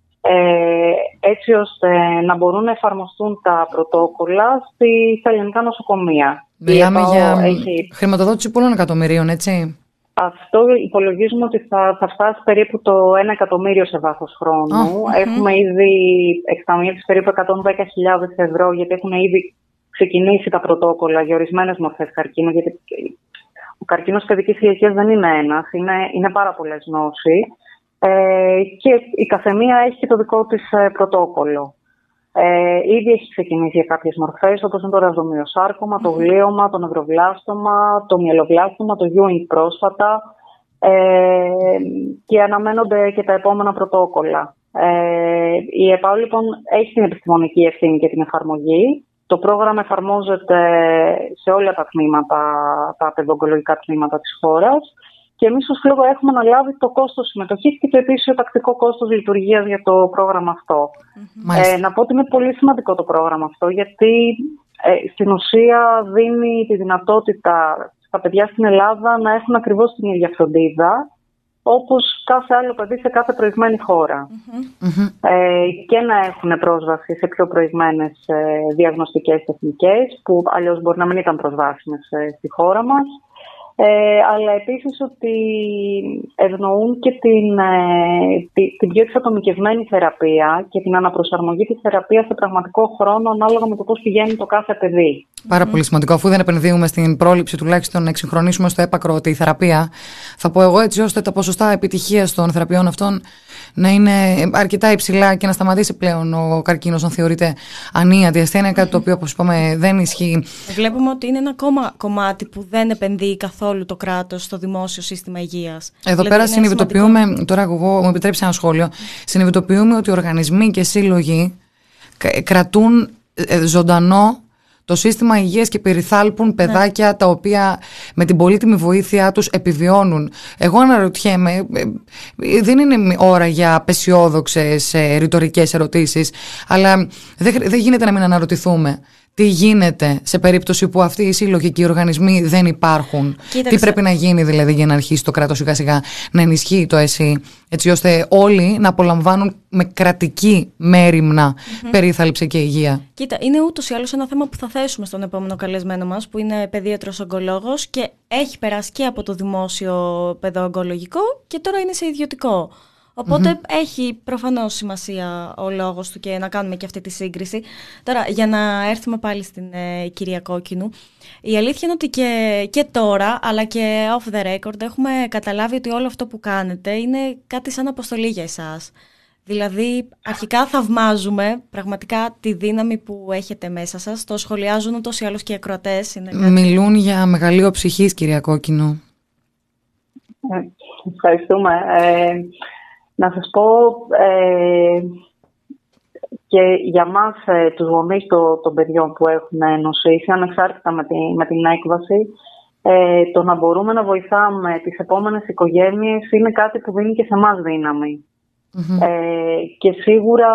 ε, έτσι ώστε να μπορούν να εφαρμοστούν τα πρωτόκολλα στα ελληνικά νοσοκομεία. Μιλάμε για έχει... χρηματοδότηση πολλών εκατομμυρίων, έτσι. Αυτό υπολογίζουμε ότι θα, θα φτάσει περίπου το ένα εκατομμύριο σε βάθος χρόνου. Oh, έχουμε mm-hmm. ήδη εκταμιεύσει περίπου εκατόν δέκα χιλιάδες ευρώ, γιατί έχουν ήδη ξεκινήσει τα πρωτόκολλα για ορισμένες μορφές καρκίνου, γιατί ο καρκίνος παιδικής ηλικίας δεν είναι ένας, είναι, είναι πάρα πολλές νόσοι ε, και η καθεμία έχει και το δικό της ε, πρωτόκολλο. Ε, ήδη έχει ξεκινήσει για κάποιες μορφές, όπως είναι το ραζομυοσάρκωμα, το γλίωμα, το νευροβλάστομα, το μυελοβλάστομα, το Ewing πρόσφατα ε, και αναμένονται και τα επόμενα πρωτόκολλα. Ε, η ΕΠΑΟ λοιπόν έχει την επιστημονική ευθύνη και την εφαρμογή. Το πρόγραμμα εφαρμόζεται σε όλα τα τμήματα, τα παιδοογκολογικά τμήματα της χώρας και εμείς ως Φλόγα έχουμε αναλάβει το κόστος συμμετοχής και το επίσης τακτικό κόστος λειτουργίας για το πρόγραμμα αυτό. Mm-hmm. Ε, να πω ότι είναι πολύ σημαντικό το πρόγραμμα αυτό, γιατί ε, στην ουσία δίνει τη δυνατότητα στα παιδιά στην Ελλάδα να έχουν ακριβώς την ίδια φροντίδα όπως κάθε άλλο παιδί σε κάθε προηγμένη χώρα. Mm-hmm. Ε, και να έχουν πρόσβαση σε πιο προηγμένες ε, διαγνωστικές τεχνικές που αλλιώς μπορεί να μην ήταν προσβάσιμες ε, στη χώρα μας. Ε, αλλά επίσης ότι ευνοούν και την, ε, τη, την πιο εξατομικευμένη θεραπεία και την αναπροσαρμογή της θεραπείας σε πραγματικό χρόνο ανάλογα με το πώς πηγαίνει το κάθε παιδί. Πάρα mm. πολύ σημαντικό. Αφού δεν επενδύουμε στην πρόληψη, τουλάχιστον να εξυγχρονίσουμε στο έπακρο τη θεραπεία, θα πω εγώ, έτσι ώστε τα ποσοστά επιτυχίας των θεραπείων αυτών να είναι αρκετά υψηλά και να σταματήσει πλέον ο καρκίνος, αν θεωρείται ανίατη ασθένεια, κάτι το οποίο, όπως είπαμε, δεν ισχύει. Βλέπουμε ότι είναι ένα ακόμα κομμάτι που δεν επενδύει καθόλου καθόλου το κράτος στο δημόσιο σύστημα υγείας. Εδώ δηλαδή, πέρα συνειδητοποιούμε, σημαντικό... τώρα εγώ μου επιτρέψει ένα σχόλιο, συνειδητοποιούμε ότι οργανισμοί και σύλλογοι κρατούν ζωντανό το σύστημα υγείας και περιθάλπουν παιδάκια ναι. τα οποία με την πολύτιμη βοήθειά τους επιβιώνουν. Εγώ αναρωτιέμαι, δεν είναι ώρα για απεσιόδοξες ρητορικές ερωτήσεις, αλλά δεν, δεν γίνεται να μην αναρωτηθούμε. Τι γίνεται σε περίπτωση που αυτοί οι σύλλογοι και οι οργανισμοί δεν υπάρχουν? Κοίταξε. Τι πρέπει να γίνει δηλαδή για να αρχίσει το κράτος σιγά σιγά να ενισχύει το ΕΣΥ, έτσι ώστε όλοι να απολαμβάνουν με κρατική μέριμνα mm-hmm. περίθαλψη και υγεία? Κοίτα, είναι ούτως ή άλλως ένα θέμα που θα θέσουμε στον επόμενο καλεσμένο μας, που είναι παιδίατρος ογκολόγος και έχει περάσει και από το δημόσιο παιδοογκολογικό και τώρα είναι σε ιδιωτικό. Οπότε mm-hmm. έχει προφανώς σημασία ο λόγος του και να κάνουμε και αυτή τη σύγκριση. Τώρα, για να έρθουμε πάλι στην ε, κυρία Κόκκινου, η αλήθεια είναι ότι και, και τώρα, αλλά και off the record, έχουμε καταλάβει ότι όλο αυτό που κάνετε είναι κάτι σαν αποστολή για εσάς. Δηλαδή, αρχικά θαυμάζουμε πραγματικά τη δύναμη που έχετε μέσα σας. Το σχολιάζουν ούτως ή άλλως και οι ακροατές. Είναι κάτι... Μιλούν για μεγαλείο ψυχής, κυρία Κόκκινου. Ε, ευχαριστούμε. Ε, Να σας πω, ε, και για μας ε, τους γονείς το, των παιδιών που έχουν νοσήσει, ανεξάρτητα με, τη, με την έκβαση, ε, το να μπορούμε να βοηθάμε τις επόμενες οικογένειες είναι κάτι που δίνει και σε εμάς δύναμη. Mm-hmm. Ε, και σίγουρα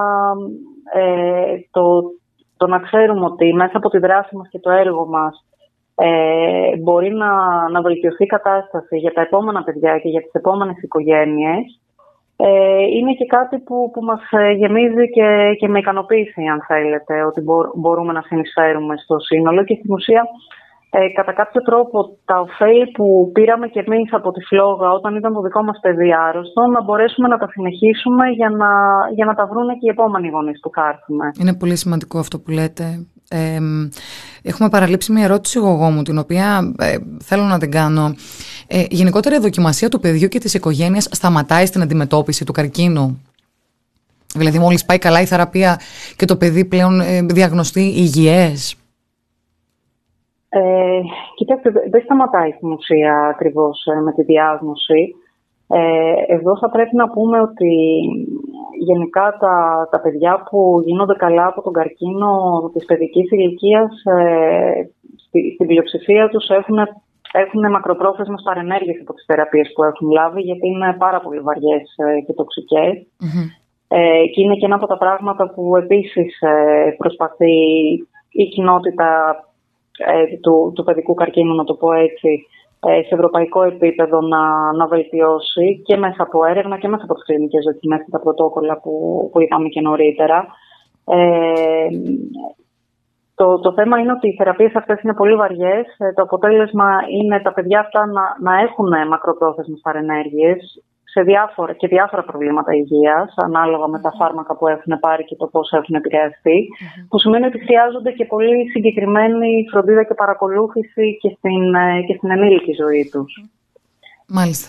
ε, το, το να ξέρουμε ότι μέσα από τη δράση μας και το έργο μας ε, μπορεί να, να βελτιωθεί η κατάσταση για τα επόμενα παιδιά και για τις επόμενες οικογένειες, Ε, είναι και κάτι που, που μας γεμίζει και, και με ικανοποίηση, αν θέλετε, ότι μπο, μπορούμε να συνεισφέρουμε στο σύνολο και στην ουσία ε, κατά κάποιο τρόπο τα ωφέλη που πήραμε και εμείς από τη φλόγα όταν ήταν το δικό μας παιδί άρρωστο, να μπορέσουμε να τα συνεχίσουμε για να, για να τα βρούνε και οι επόμενοι γονείς που θα έρθουμε. Είναι πολύ σημαντικό αυτό που λέτε. Ε, έχουμε παραλείψει μια ερώτηση εγώ μου, την οποία ε, θέλω να την κάνω. Ε, γενικότερα η δοκιμασία του παιδιού και της οικογένειας σταματάει στην αντιμετώπιση του καρκίνου? Δηλαδή μόλις πάει καλά η θεραπεία και το παιδί πλέον ε, διαγνωστεί υγιές? Ε, κοιτάξτε, δεν σταματάει στην ουσία ακριβώς ε, με τη διάγνωση. Ε, εδώ θα πρέπει να πούμε ότι γενικά τα, τα παιδιά που γίνονται καλά από τον καρκίνο της παιδικής ηλικίας, ε, στη, στην πλειοψηφία τους έχουν, έχουν μακροπρόθεσμες παρενέργειες από τις θεραπείες που έχουν λάβει, γιατί είναι πάρα πολύ βαριές ε, και τοξικές. Mm-hmm. Ε, και είναι και ένα από τα πράγματα που επίσης ε, προσπαθεί η κοινότητα ε, του, του παιδικού καρκίνου, να το πω έτσι, σε ευρωπαϊκό επίπεδο να, να βελτιώσει και μέσα από έρευνα και μέσα από τις κλινικές δοκιμές και τα πρωτόκολλα που, που είπαμε και νωρίτερα. Ε, το, το θέμα είναι ότι οι θεραπείες αυτές είναι πολύ βαριές. Το αποτέλεσμα είναι τα παιδιά αυτά να, να έχουν μακροπρόθεσμες παρενέργειες σε διάφορα, και διάφορα προβλήματα υγείας, ανάλογα με τα φάρμακα που έχουν πάρει και το πώς έχουν επηρεαστεί, mm-hmm. που σημαίνει ότι χρειάζονται και πολύ συγκεκριμένη φροντίδα και παρακολούθηση και στην, και στην ενήλικη ζωή τους. Μάλιστα.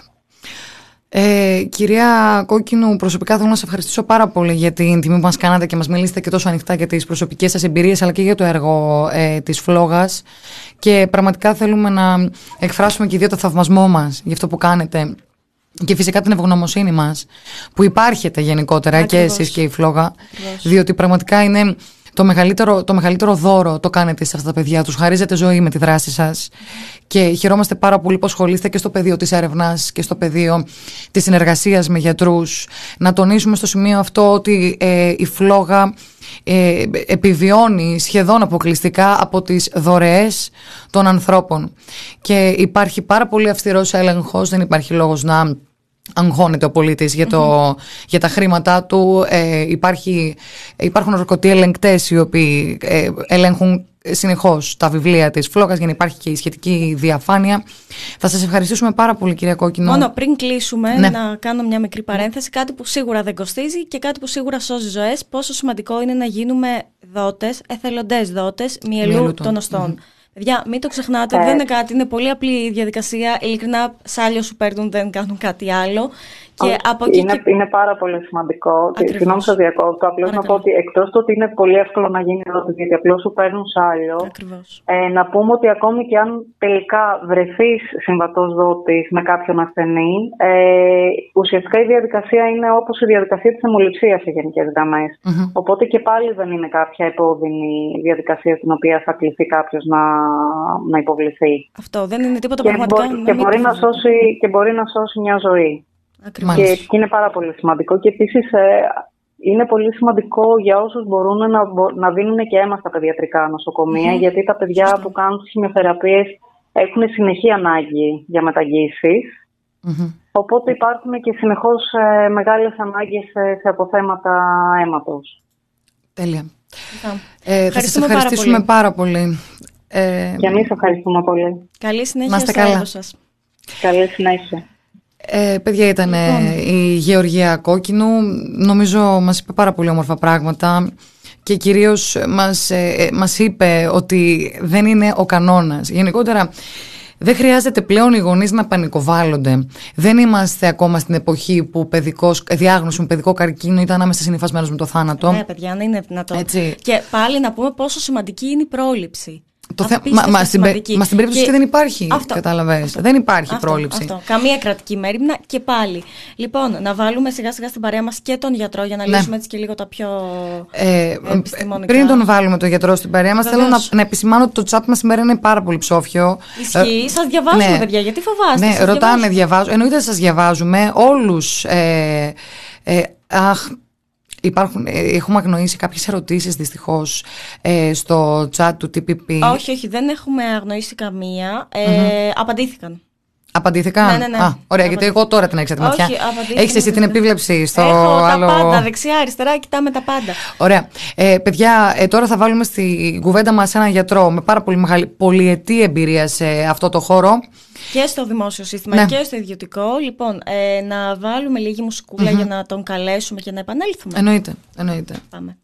Ε, κυρία Κόκκινου, προσωπικά θέλω να σας ευχαριστήσω πάρα πολύ για την τιμή που μας κάνατε και μας μιλήσατε και τόσο ανοιχτά για τις προσωπικές σας εμπειρίες, αλλά και για το έργο ε, της Φλόγας, και πραγματικά θέλουμε να εκφράσουμε και οι δύο το θαυμασμό μας για αυτό που κάνετε. Και φυσικά την ευγνωμοσύνη μας που υπάρχετε γενικότερα. Ακριβώς. Και εσείς και η Φλόγα. Ακριβώς. Διότι πραγματικά είναι το μεγαλύτερο, το μεγαλύτερο δώρο το κάνετε σε αυτά τα παιδιά. Τους χαρίζετε ζωή με τη δράση σας. Και χαιρόμαστε πάρα πολύ που ασχολείστε και στο πεδίο της έρευνας και στο πεδίο της συνεργασίας με γιατρούς. Να τονίσουμε στο σημείο αυτό ότι ε, η Φλόγα ε, επιβιώνει σχεδόν αποκλειστικά από τις δωρεές των ανθρώπων. Και υπάρχει πάρα πολύ αυστηρός έλεγχος, δεν υπάρχει λόγος να αγχώνεται ο πολίτης για, το, mm-hmm. για τα χρήματά του. Ε, υπάρχει, υπάρχουν ορκωτοί ελεγκτές οι οποίοι ε, ελέγχουν συνεχώς τα βιβλία της Φλόγας για να υπάρχει και η σχετική διαφάνεια. Θα σας ευχαριστήσουμε πάρα πολύ, κυρία Κόκκινο. Μόνο πριν κλείσουμε, ναι. να κάνω μια μικρή παρένθεση. Κάτι που σίγουρα δεν κοστίζει και κάτι που σίγουρα σώζει ζωές. Πόσο σημαντικό είναι να γίνουμε δότες, εθελοντές δότες μυελού των οστών. Mm-hmm. Παιδιά, μην το ξεχνάτε, ε, δεν είναι κάτι, είναι πολύ απλή η διαδικασία. Ειλικρινά, σάλιο σου παίρνουν, δεν κάνουν κάτι άλλο. Και Όχι, από εκεί είναι, και... είναι πάρα πολύ σημαντικό. Συγγνώμη, σας διακόπτω. Απλώς να πω ότι εκτός του ότι είναι πολύ εύκολο να γίνει ερώτηση, γιατί απλώς σου παίρνουν σάλιο, ε, να πούμε ότι ακόμη και αν τελικά βρεθείς συμβατός δότης με κάποιον ασθενή, ε, ουσιαστικά η διαδικασία είναι όπως η διαδικασία της αιμοληψίας σε γενικές γραμμές. Mm-hmm. Οπότε και πάλι δεν είναι κάποια επώδυνη διαδικασία στην οποία θα κληθεί κάποιος να, να υποβληθεί. Αυτό δεν είναι τίποτα και πραγματικά. Μπο, και, μπορεί να σώσει, και μπορεί να σώσει μια ζωή. Και, και είναι πάρα πολύ σημαντικό. Και επίσης ε, είναι πολύ σημαντικό για όσους μπορούν να, να δίνουν και αίμα στα παιδιατρικά νοσοκομεία, mm-hmm. γιατί τα παιδιά Φωστά. που κάνουν τις χημειοθεραπείες έχουν συνεχή ανάγκη για μεταγγίσεις. Mm-hmm. Οπότε υπάρχουν και συνεχώς ε, μεγάλες ανάγκες σε, σε αποθέματα αίματος. Τέλεια. Ε, θα σας ευχαριστήσουμε πάρα πολύ. Πάρα πολύ. Ε, και εμείς ευχαριστούμε πολύ. Καλή συνέχεια στο έργο σας. Καλή συνέχεια. Ε, παιδιά, ήταν λοιπόν. η Γεωργία Κόκκινου. Νομίζω μας είπε πάρα πολύ όμορφα πράγματα και κυρίως μας, ε, μας είπε ότι δεν είναι ο κανόνας. Γενικότερα δεν χρειάζεται πλέον οι γονείς να πανικοβάλλονται. Δεν είμαστε ακόμα στην εποχή που παιδικός, διάγνωση με παιδικό καρκίνο ήταν άμεσα συνυφασμένος με το θάνατο. Ναι, παιδιά, αν είναι δυνατόν. Έτσι. Και πάλι να πούμε πόσο σημαντική είναι η πρόληψη. Το θε... Μα, μα, στην, μα στην περίπτωση και... και δεν υπάρχει, κατάλαβες. Δεν υπάρχει αυτό, πρόληψη. Αυτό. Καμία κρατική μέριμνα και πάλι. Λοιπόν, να βάλουμε σιγά σιγά στην παρέα μας και τον γιατρό για να ναι. λύσουμε έτσι και λίγο τα πιο ε, επιστημονικά. Πριν τον βάλουμε τον γιατρό στην παρέα μας, θέλω να, να επισημάνω ότι το chat μας σήμερα είναι πάρα πολύ ψόφιο. Ισχύει. Ε, σας διαβάζουμε, ναι. παιδιά, γιατί φοβάστε. Ναι, ρωτάνε, διαβάζουμε. διαβάζω. Εννοείται σας διαβάζουμε όλους. Ε, ε, αχ. Υπάρχουν, έχουμε αγνοήσει κάποιες ερωτήσεις δυστυχώς ε, στο chat του τι πι πι. Όχι, όχι, δεν έχουμε αγνοήσει καμία. Ε, mm-hmm. Απαντήθηκαν. Απαντήθηκαν. Ναι, ναι, ναι. Α, ωραία, γιατί εγώ τώρα την έξα τη ματιά. Έχεις εσύ την επίβλεψη στο Έχω άλλο. τα πάντα, δεξιά, αριστερά, κοιτάμε τα πάντα. Ωραία. Ε, παιδιά, ε, τώρα θα βάλουμε στη κουβέντα μας έναν γιατρό με πάρα πολύ μεγάλη πολυετή εμπειρία σε αυτό το χώρο. Και στο δημόσιο σύστημα ναι. και στο ιδιωτικό. Λοιπόν, ε, να βάλουμε λίγη μουσικούλα mm-hmm. για να τον καλέσουμε και να επανέλθουμε. Εννοείται, εννοείται. Πάμε.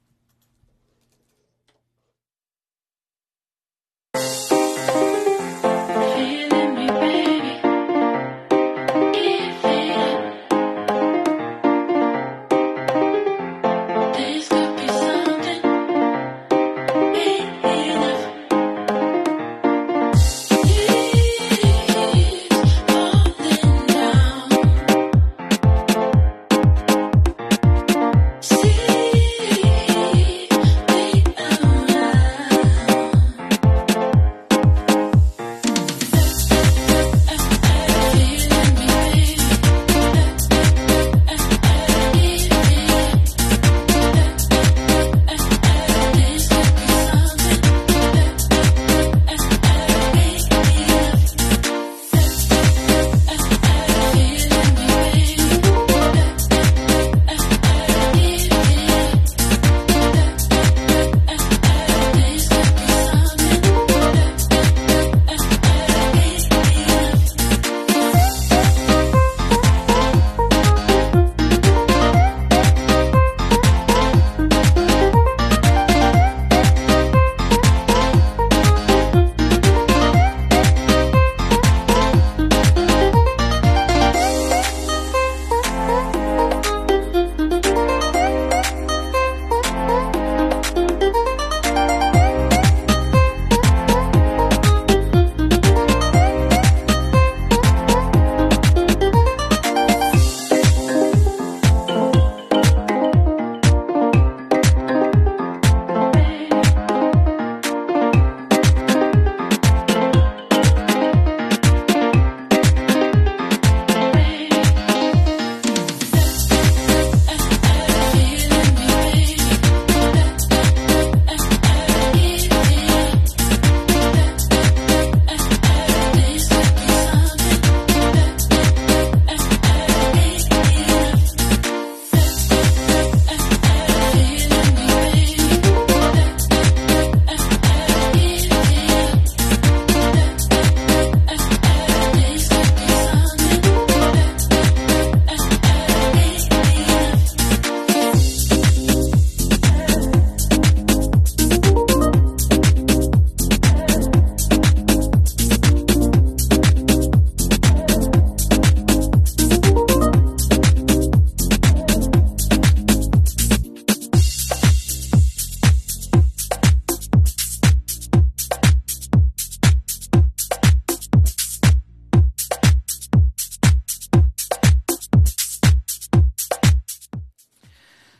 See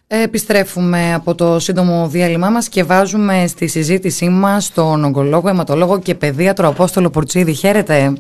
Επιστρέφουμε από το σύντομο διάλειμμά μας και βάζουμε στη συζήτησή μας τον ογκολόγο, αιματολόγο και παιδίατρο Απόστολο Πουρτσίδη. Χαίρετε.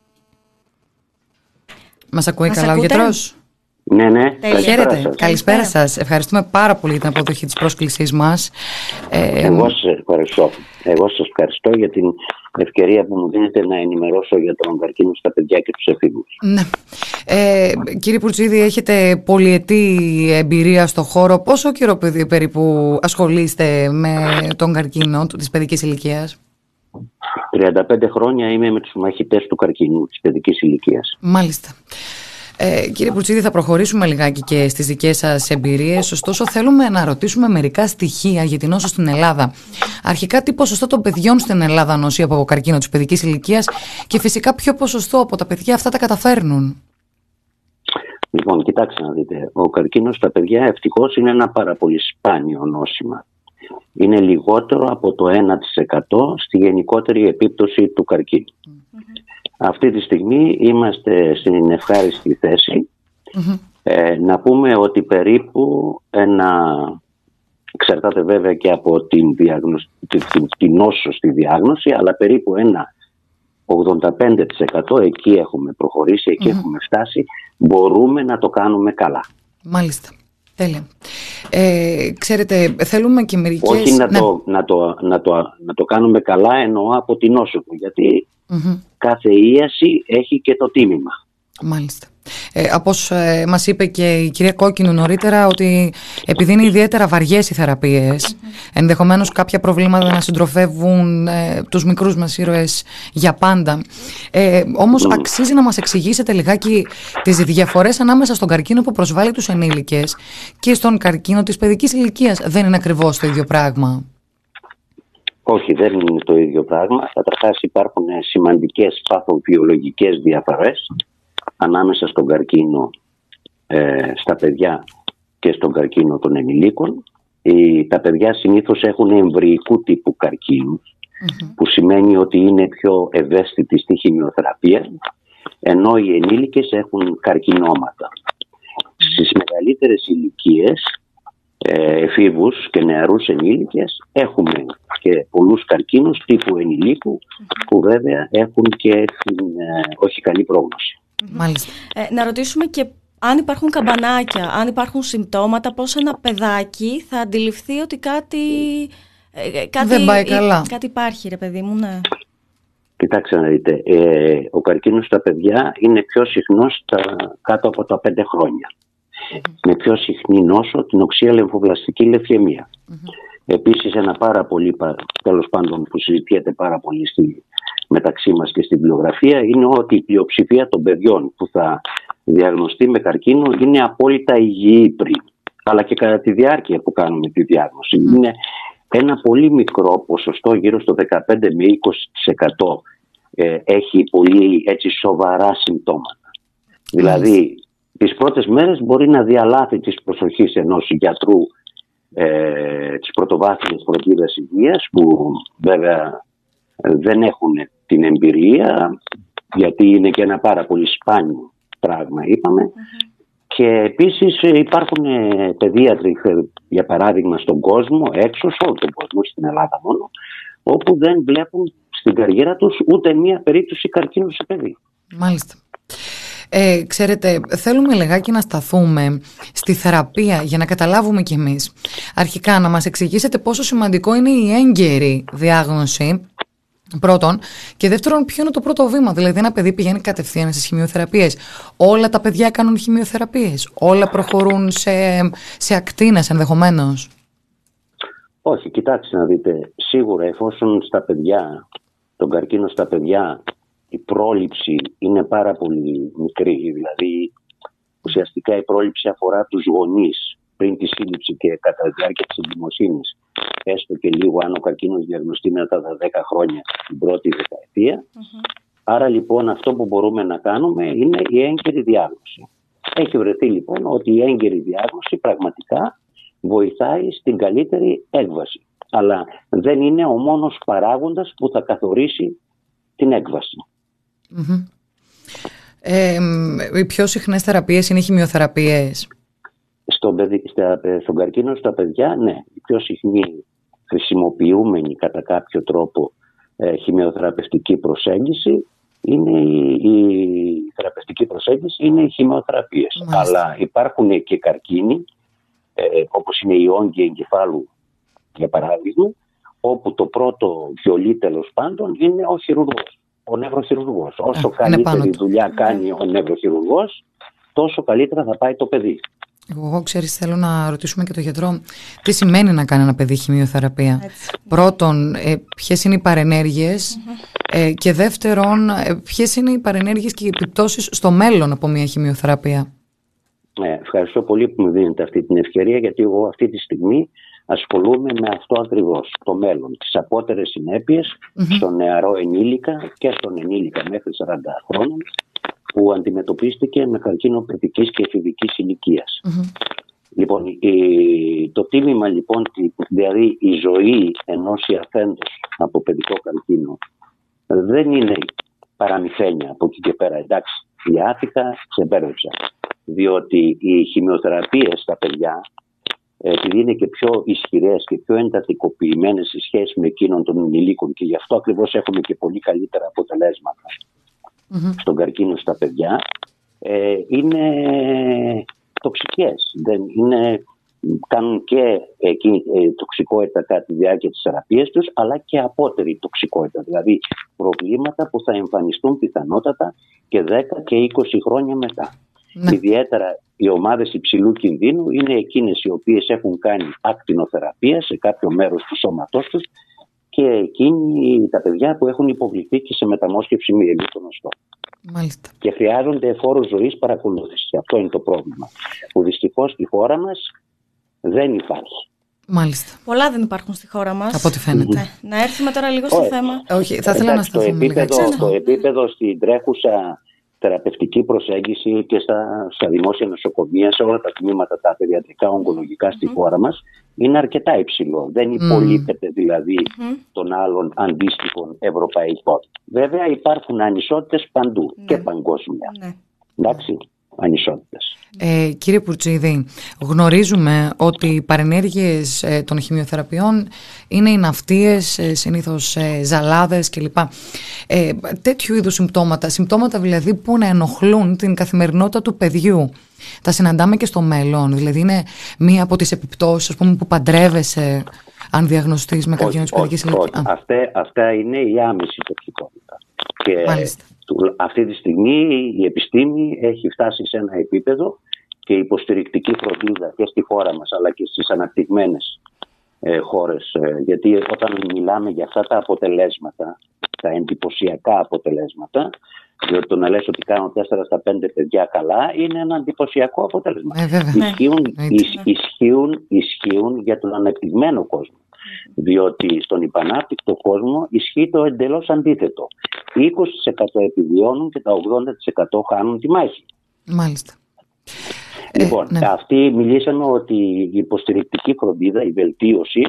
Μας ακούει μας καλά ακούτε? Ο γιατρός? Ναι, ναι. Χαίρετε. Καλησπέρα σας. Ευχαριστούμε πάρα πολύ για την αποδοχή της πρόσκλησής μας. Ε, Εγώ σας ευχαριστώ. Εγώ σας ευχαριστώ για την ευκαιρία που μου δίνετε να ενημερώσω για τον καρκίνο στα παιδιά και τους εφήβους. Ναι. Ε, κύριε Πουρτσίδη, έχετε πολυετή εμπειρία στο χώρο. Πόσο καιρό περίπου ασχολείστε με τον καρκίνο της παιδικής ηλικίας? τριάντα πέντε χρόνια είμαι με τους μαχητές του καρκίνου της παιδικής ηλικίας. Μάλιστα. Ε, κύριε Πουρτσίδη, θα προχωρήσουμε λιγάκι και στις δικές σας εμπειρίες. Ωστόσο, θέλουμε να ρωτήσουμε μερικά στοιχεία για την νόσο στην Ελλάδα. Αρχικά, τι ποσοστό των παιδιών στην Ελλάδα νοσεί από καρκίνο της παιδικής ηλικίας και φυσικά ποιο ποσοστό από τα παιδιά αυτά τα καταφέρνουν? Λοιπόν, κοιτάξτε να δείτε. Ο καρκίνος στα παιδιά ευτυχώς είναι ένα πάρα πολύ σπάνιο νόσημα. Είναι λιγότερο από το ένα τοις εκατό στη γενικότερη επίπτωση του καρκίνου. Mm-hmm. Αυτή τη στιγμή είμαστε στην ευχάριστη θέση mm-hmm. ε, να πούμε ότι περίπου ένα, εξαρτάται βέβαια και από την, διάγνωση, την, την νόσο στη διάγνωση, αλλά περίπου ένα ογδόντα πέντε τοις εκατό εκεί έχουμε προχωρήσει, εκεί mm-hmm. έχουμε φτάσει, μπορούμε να το κάνουμε καλά. Μάλιστα. Τέλεια. Ε, ξέρετε, θέλουμε και μερικές... Όχι να, ναι. το, να, το, να, το, να το κάνουμε καλά, εννοώ από την νόσο του, γιατί mm-hmm. κάθε ίαση έχει και το τίμημα. Μάλιστα. Ε, όπως ε, μας είπε και η κυρία Κόκκινου νωρίτερα, ότι επειδή είναι ιδιαίτερα βαριές οι θεραπείες, mm-hmm. ενδεχομένως κάποια προβλήματα να συντροφεύουν ε, τους μικρούς μας ήρωες για πάντα. Ε, όμως mm. αξίζει να μας εξηγήσετε λιγάκι τις διαφορές ανάμεσα στον καρκίνο που προσβάλλει τους ενήλικες και στον καρκίνο της παιδικής ηλικίας. Δεν είναι ακριβώς το ίδιο πράγμα? Όχι, δεν είναι το ίδιο πράγμα. Καταρχάς υπάρχουν σημαντικές παθοβιολογικές διαφορές ανάμεσα στον καρκίνο ε, στα παιδιά και στον καρκίνο των ενηλίκων. Οι, τα παιδιά συνήθως έχουν εμβρυϊκού τύπου καρκίνους, mm-hmm. που σημαίνει ότι είναι πιο ευαίσθητοι στη χημειοθεραπεία, ενώ οι ενήλικες έχουν καρκινώματα. Mm-hmm. Στις μεγαλύτερες ηλικίες, ε, εφήβους και νεαρούς ενήλικες, έχουμε και πολλούς καρκίνους τύπου ενηλίκου, mm-hmm. που βέβαια έχουν και την ε, όχι καλή πρόγνωση. Μάλιστα. Ε, να ρωτήσουμε και αν υπάρχουν καμπανάκια, αν υπάρχουν συμπτώματα, πώς ένα παιδάκι θα αντιληφθεί ότι κάτι, ε, κάτι, δεν πάει καλά. Κάτι υπάρχει, ρε παιδί μου, ναι. Κοιτάξτε να δείτε, ε, ο καρκίνος στα παιδιά είναι πιο συχνός στα, κάτω από τα πέντε χρόνια. Mm-hmm. Με πιο συχνή νόσο την οξεία λεμφοβλαστική λευκαιμία. Mm-hmm. Επίσης ένα πάρα πολύ, τέλος πάντων που συζητιέται πάρα πολύ στη, μεταξύ μας και στην βιβλιογραφία, είναι ότι η πλειοψηφία των παιδιών που θα διαγνωστεί με καρκίνο είναι απόλυτα υγιή πριν, αλλά και κατά τη διάρκεια που κάνουμε τη διάγνωση. Mm. Είναι ένα πολύ μικρό ποσοστό, γύρω στο δεκαπέντε με είκοσι τοις εκατό ε, έχει πολύ έτσι σοβαρά συμπτώματα. Mm. Δηλαδή τις πρώτες μέρες μπορεί να διαλάθει της προσοχής ενός γιατρού ε, της πρωτοβάθμιας φροντίδας υγείας, που βέβαια δεν έχουν την εμπειρία, γιατί είναι και ένα πάρα πολύ σπάνιο πράγμα, είπαμε. Mm-hmm. Και επίσης υπάρχουν παιδίατροι, για παράδειγμα, στον κόσμο, έξω, σε όλο τον κόσμο, στην Ελλάδα μόνο, όπου δεν βλέπουν στην καριέρα τους ούτε μία περίπτωση καρκίνου σε παιδί. Μάλιστα. Ε, ξέρετε, θέλουμε λιγάκι να σταθούμε στη θεραπεία για να καταλάβουμε κι εμείς. Αρχικά να μας εξηγήσετε πόσο σημαντικό είναι η έγκαιρη διάγνωση, πρώτον, και δεύτερον, ποιο είναι το πρώτο βήμα. Δηλαδή, ένα παιδί πηγαίνει κατευθείαν στις χημειοθεραπείες. Όλα τα παιδιά κάνουν χημειοθεραπείες. Όλα προχωρούν σε, σε ακτίνες ενδεχομένως. Όχι, κοιτάξτε να δείτε. Σίγουρα, εφόσον στα παιδιά, τον καρκίνο στα παιδιά, η πρόληψη είναι πάρα πολύ μικρή. Δηλαδή, ουσιαστικά η πρόληψη αφορά τους γονείς πριν τη σύλληψη και κατά τη διάρκεια της εγκυμοσύνης. Έστω και λίγο αν ο καρκίνος διαγνωστεί μετά τα δέκα χρόνια, την πρώτη δεκαετία. Mm-hmm. Άρα λοιπόν αυτό που μπορούμε να κάνουμε είναι η έγκαιρη διάγνωση. Έχει βρεθεί λοιπόν ότι η έγκαιρη διάγνωση πραγματικά βοηθάει στην καλύτερη έκβαση. Αλλά δεν είναι ο μόνος παράγοντας που θα καθορίσει την έκβαση. Mm-hmm. Ε, οι πιο συχνές θεραπείες είναι οι χημειοθεραπείες. Στον, παιδι, στα, στον καρκίνο στα παιδιά, ναι, η πιο συχνή χρησιμοποιούμενη κατά κάποιο τρόπο ε, χημειοθεραπευτική προσέγγιση είναι η, η θεραπευτική προσέγγιση είναι οι χημειοθεραπείες. Μάλιστα. Αλλά υπάρχουν και καρκίνοι, ε, όπως είναι οι όγκοι εγκεφάλου, για παράδειγμα, όπου το πρώτο βιολί τέλος πάντων είναι ο χειρουργός, ο νευροχειρουργός. Όσο ε, καλύτερη δουλειά κάνει ο νευροχειρουργός, τόσο καλύτερα θα πάει το παιδί. Εγώ, ξέρεις, θέλω να ρωτήσουμε και τον γιατρό τι σημαίνει να κάνει ένα παιδί χημειοθεραπεία. Έτσι. Πρώτον, ε, ποιες είναι οι παρενέργειες mm-hmm. ε, και δεύτερον, ε, ποιες είναι οι παρενέργειες και οι επιπτώσεις στο μέλλον από μια χημειοθεραπεία. Ε, ευχαριστώ πολύ που μου δίνετε αυτή την ευκαιρία, γιατί εγώ αυτή τη στιγμή ασχολούμαι με αυτό ακριβώς, το μέλλον, τις απότερες συνέπειες mm-hmm. στον νεαρό ενήλικα και στον ενήλικα μέχρι σαράντα χρόνων, που αντιμετωπίστηκε με καρκίνο παιδικής και εφηβικής ηλικίας. Mm-hmm. Λοιπόν, η, το τίμημα λοιπόν, δηλαδή η ζωή ενός ιαθέντος από παιδικό καρκίνο δεν είναι παραμυθένια από εκεί και πέρα. Εντάξει, λιάθηκα, ξεπέρδεψα. Διότι οι χημειοθεραπείες στα παιδιά, επειδή είναι και πιο ισχυρές και πιο εντατικοποιημένες σε σχέση με εκείνων των ενηλίκων και γι' αυτό ακριβώς έχουμε και πολύ καλύτερα αποτελέσματα Mm-hmm. στον καρκίνο στα παιδιά, ε, είναι τοξικές. Δεν είναι, κάνουν και εκεί, ε, τοξικότητα κατά τη διάρκεια της θεραπείας τους, αλλά και απότερη τοξικότητα. Δηλαδή προβλήματα που θα εμφανιστούν πιθανότατα και δέκα και είκοσι χρόνια μετά. Ναι. Ιδιαίτερα οι ομάδες υψηλού κινδύνου είναι εκείνες οι οποίες έχουν κάνει ακτινοθεραπεία σε κάποιο μέρος του σώματός τους και εκείνοι τα παιδιά που έχουν υποβληθεί και σε μεταμόσχευση μυελίτων οστών. Μάλιστα. Και χρειάζονται εφόρου ζωής παρακολούθηση. Αυτό είναι το πρόβλημα, που δυστυχώς στη χώρα μας δεν υπάρχει. Μάλιστα. Πολλά δεν υπάρχουν στη χώρα μας. Από ό,τι φαίνεται. Mm-hmm. Να έρθουμε τώρα λίγο στο Όχι. θέμα. Όχι, θα ήθελα να σταθούμε το επίπεδο, το επίπεδο στην τρέχουσα θεραπευτική προσέγγιση και στα, στα δημόσια νοσοκομεία, σε όλα τα τμήματα τα παιδιατρικά ογκολογικά στη mm. χώρα μας, είναι αρκετά υψηλό. Δεν υπολείπεται mm. δηλαδή mm. των άλλων αντίστοιχων ευρωπαϊκών. Βέβαια υπάρχουν ανισότητες παντού mm. και παγκόσμια. Mm. Εντάξει, ανισότητες. Ε, κύριε Πουρτσίδη, γνωρίζουμε ότι οι παρενέργειες ε, των χημειοθεραπείων είναι οι ναυτίες, ε, συνήθως ε, ζαλάδες κλπ. Ε, τέτοιου είδους συμπτώματα, συμπτώματα δηλαδή που να ενοχλούν την καθημερινότητα του παιδιού, τα συναντάμε και στο μέλλον. Δηλαδή είναι μία από τις επιπτώσεις, ας πούμε, που παντρεύεσαι αν διαγνωστείς με καρκίνο της παιδικής ηλικίας. Αυτά, αυτά είναι η άμεση τοξικότητα. Και Μάλιστα. αυτή τη στιγμή η επιστήμη έχει φτάσει σε ένα επίπεδο και η υποστηρικτική φροντίδα και στη χώρα μας αλλά και στις αναπτυγμένες ε, χώρες. Ε, γιατί όταν μιλάμε για αυτά τα αποτελέσματα, τα εντυπωσιακά αποτελέσματα, διότι το να λες ότι κάνω τέσσερα στα πέντε παιδιά καλά είναι ένα εντυπωσιακό αποτέλεσμα. Ε, ισχύουν, ναι. ισ, ισχύουν, ισχύουν για τον ανεπτυγμένο κόσμο. Διότι στον υπανάπτυκτο κόσμο ισχύει το εντελώς αντίθετο. είκοσι τοις εκατό επιβιώνουν και τα ογδόντα τοις εκατό χάνουν τη μάχη. Μάλιστα. Λοιπόν, ε, ναι. αυτοί μιλήσαμε ότι η υποστηρικτική φροντίδα, η βελτίωση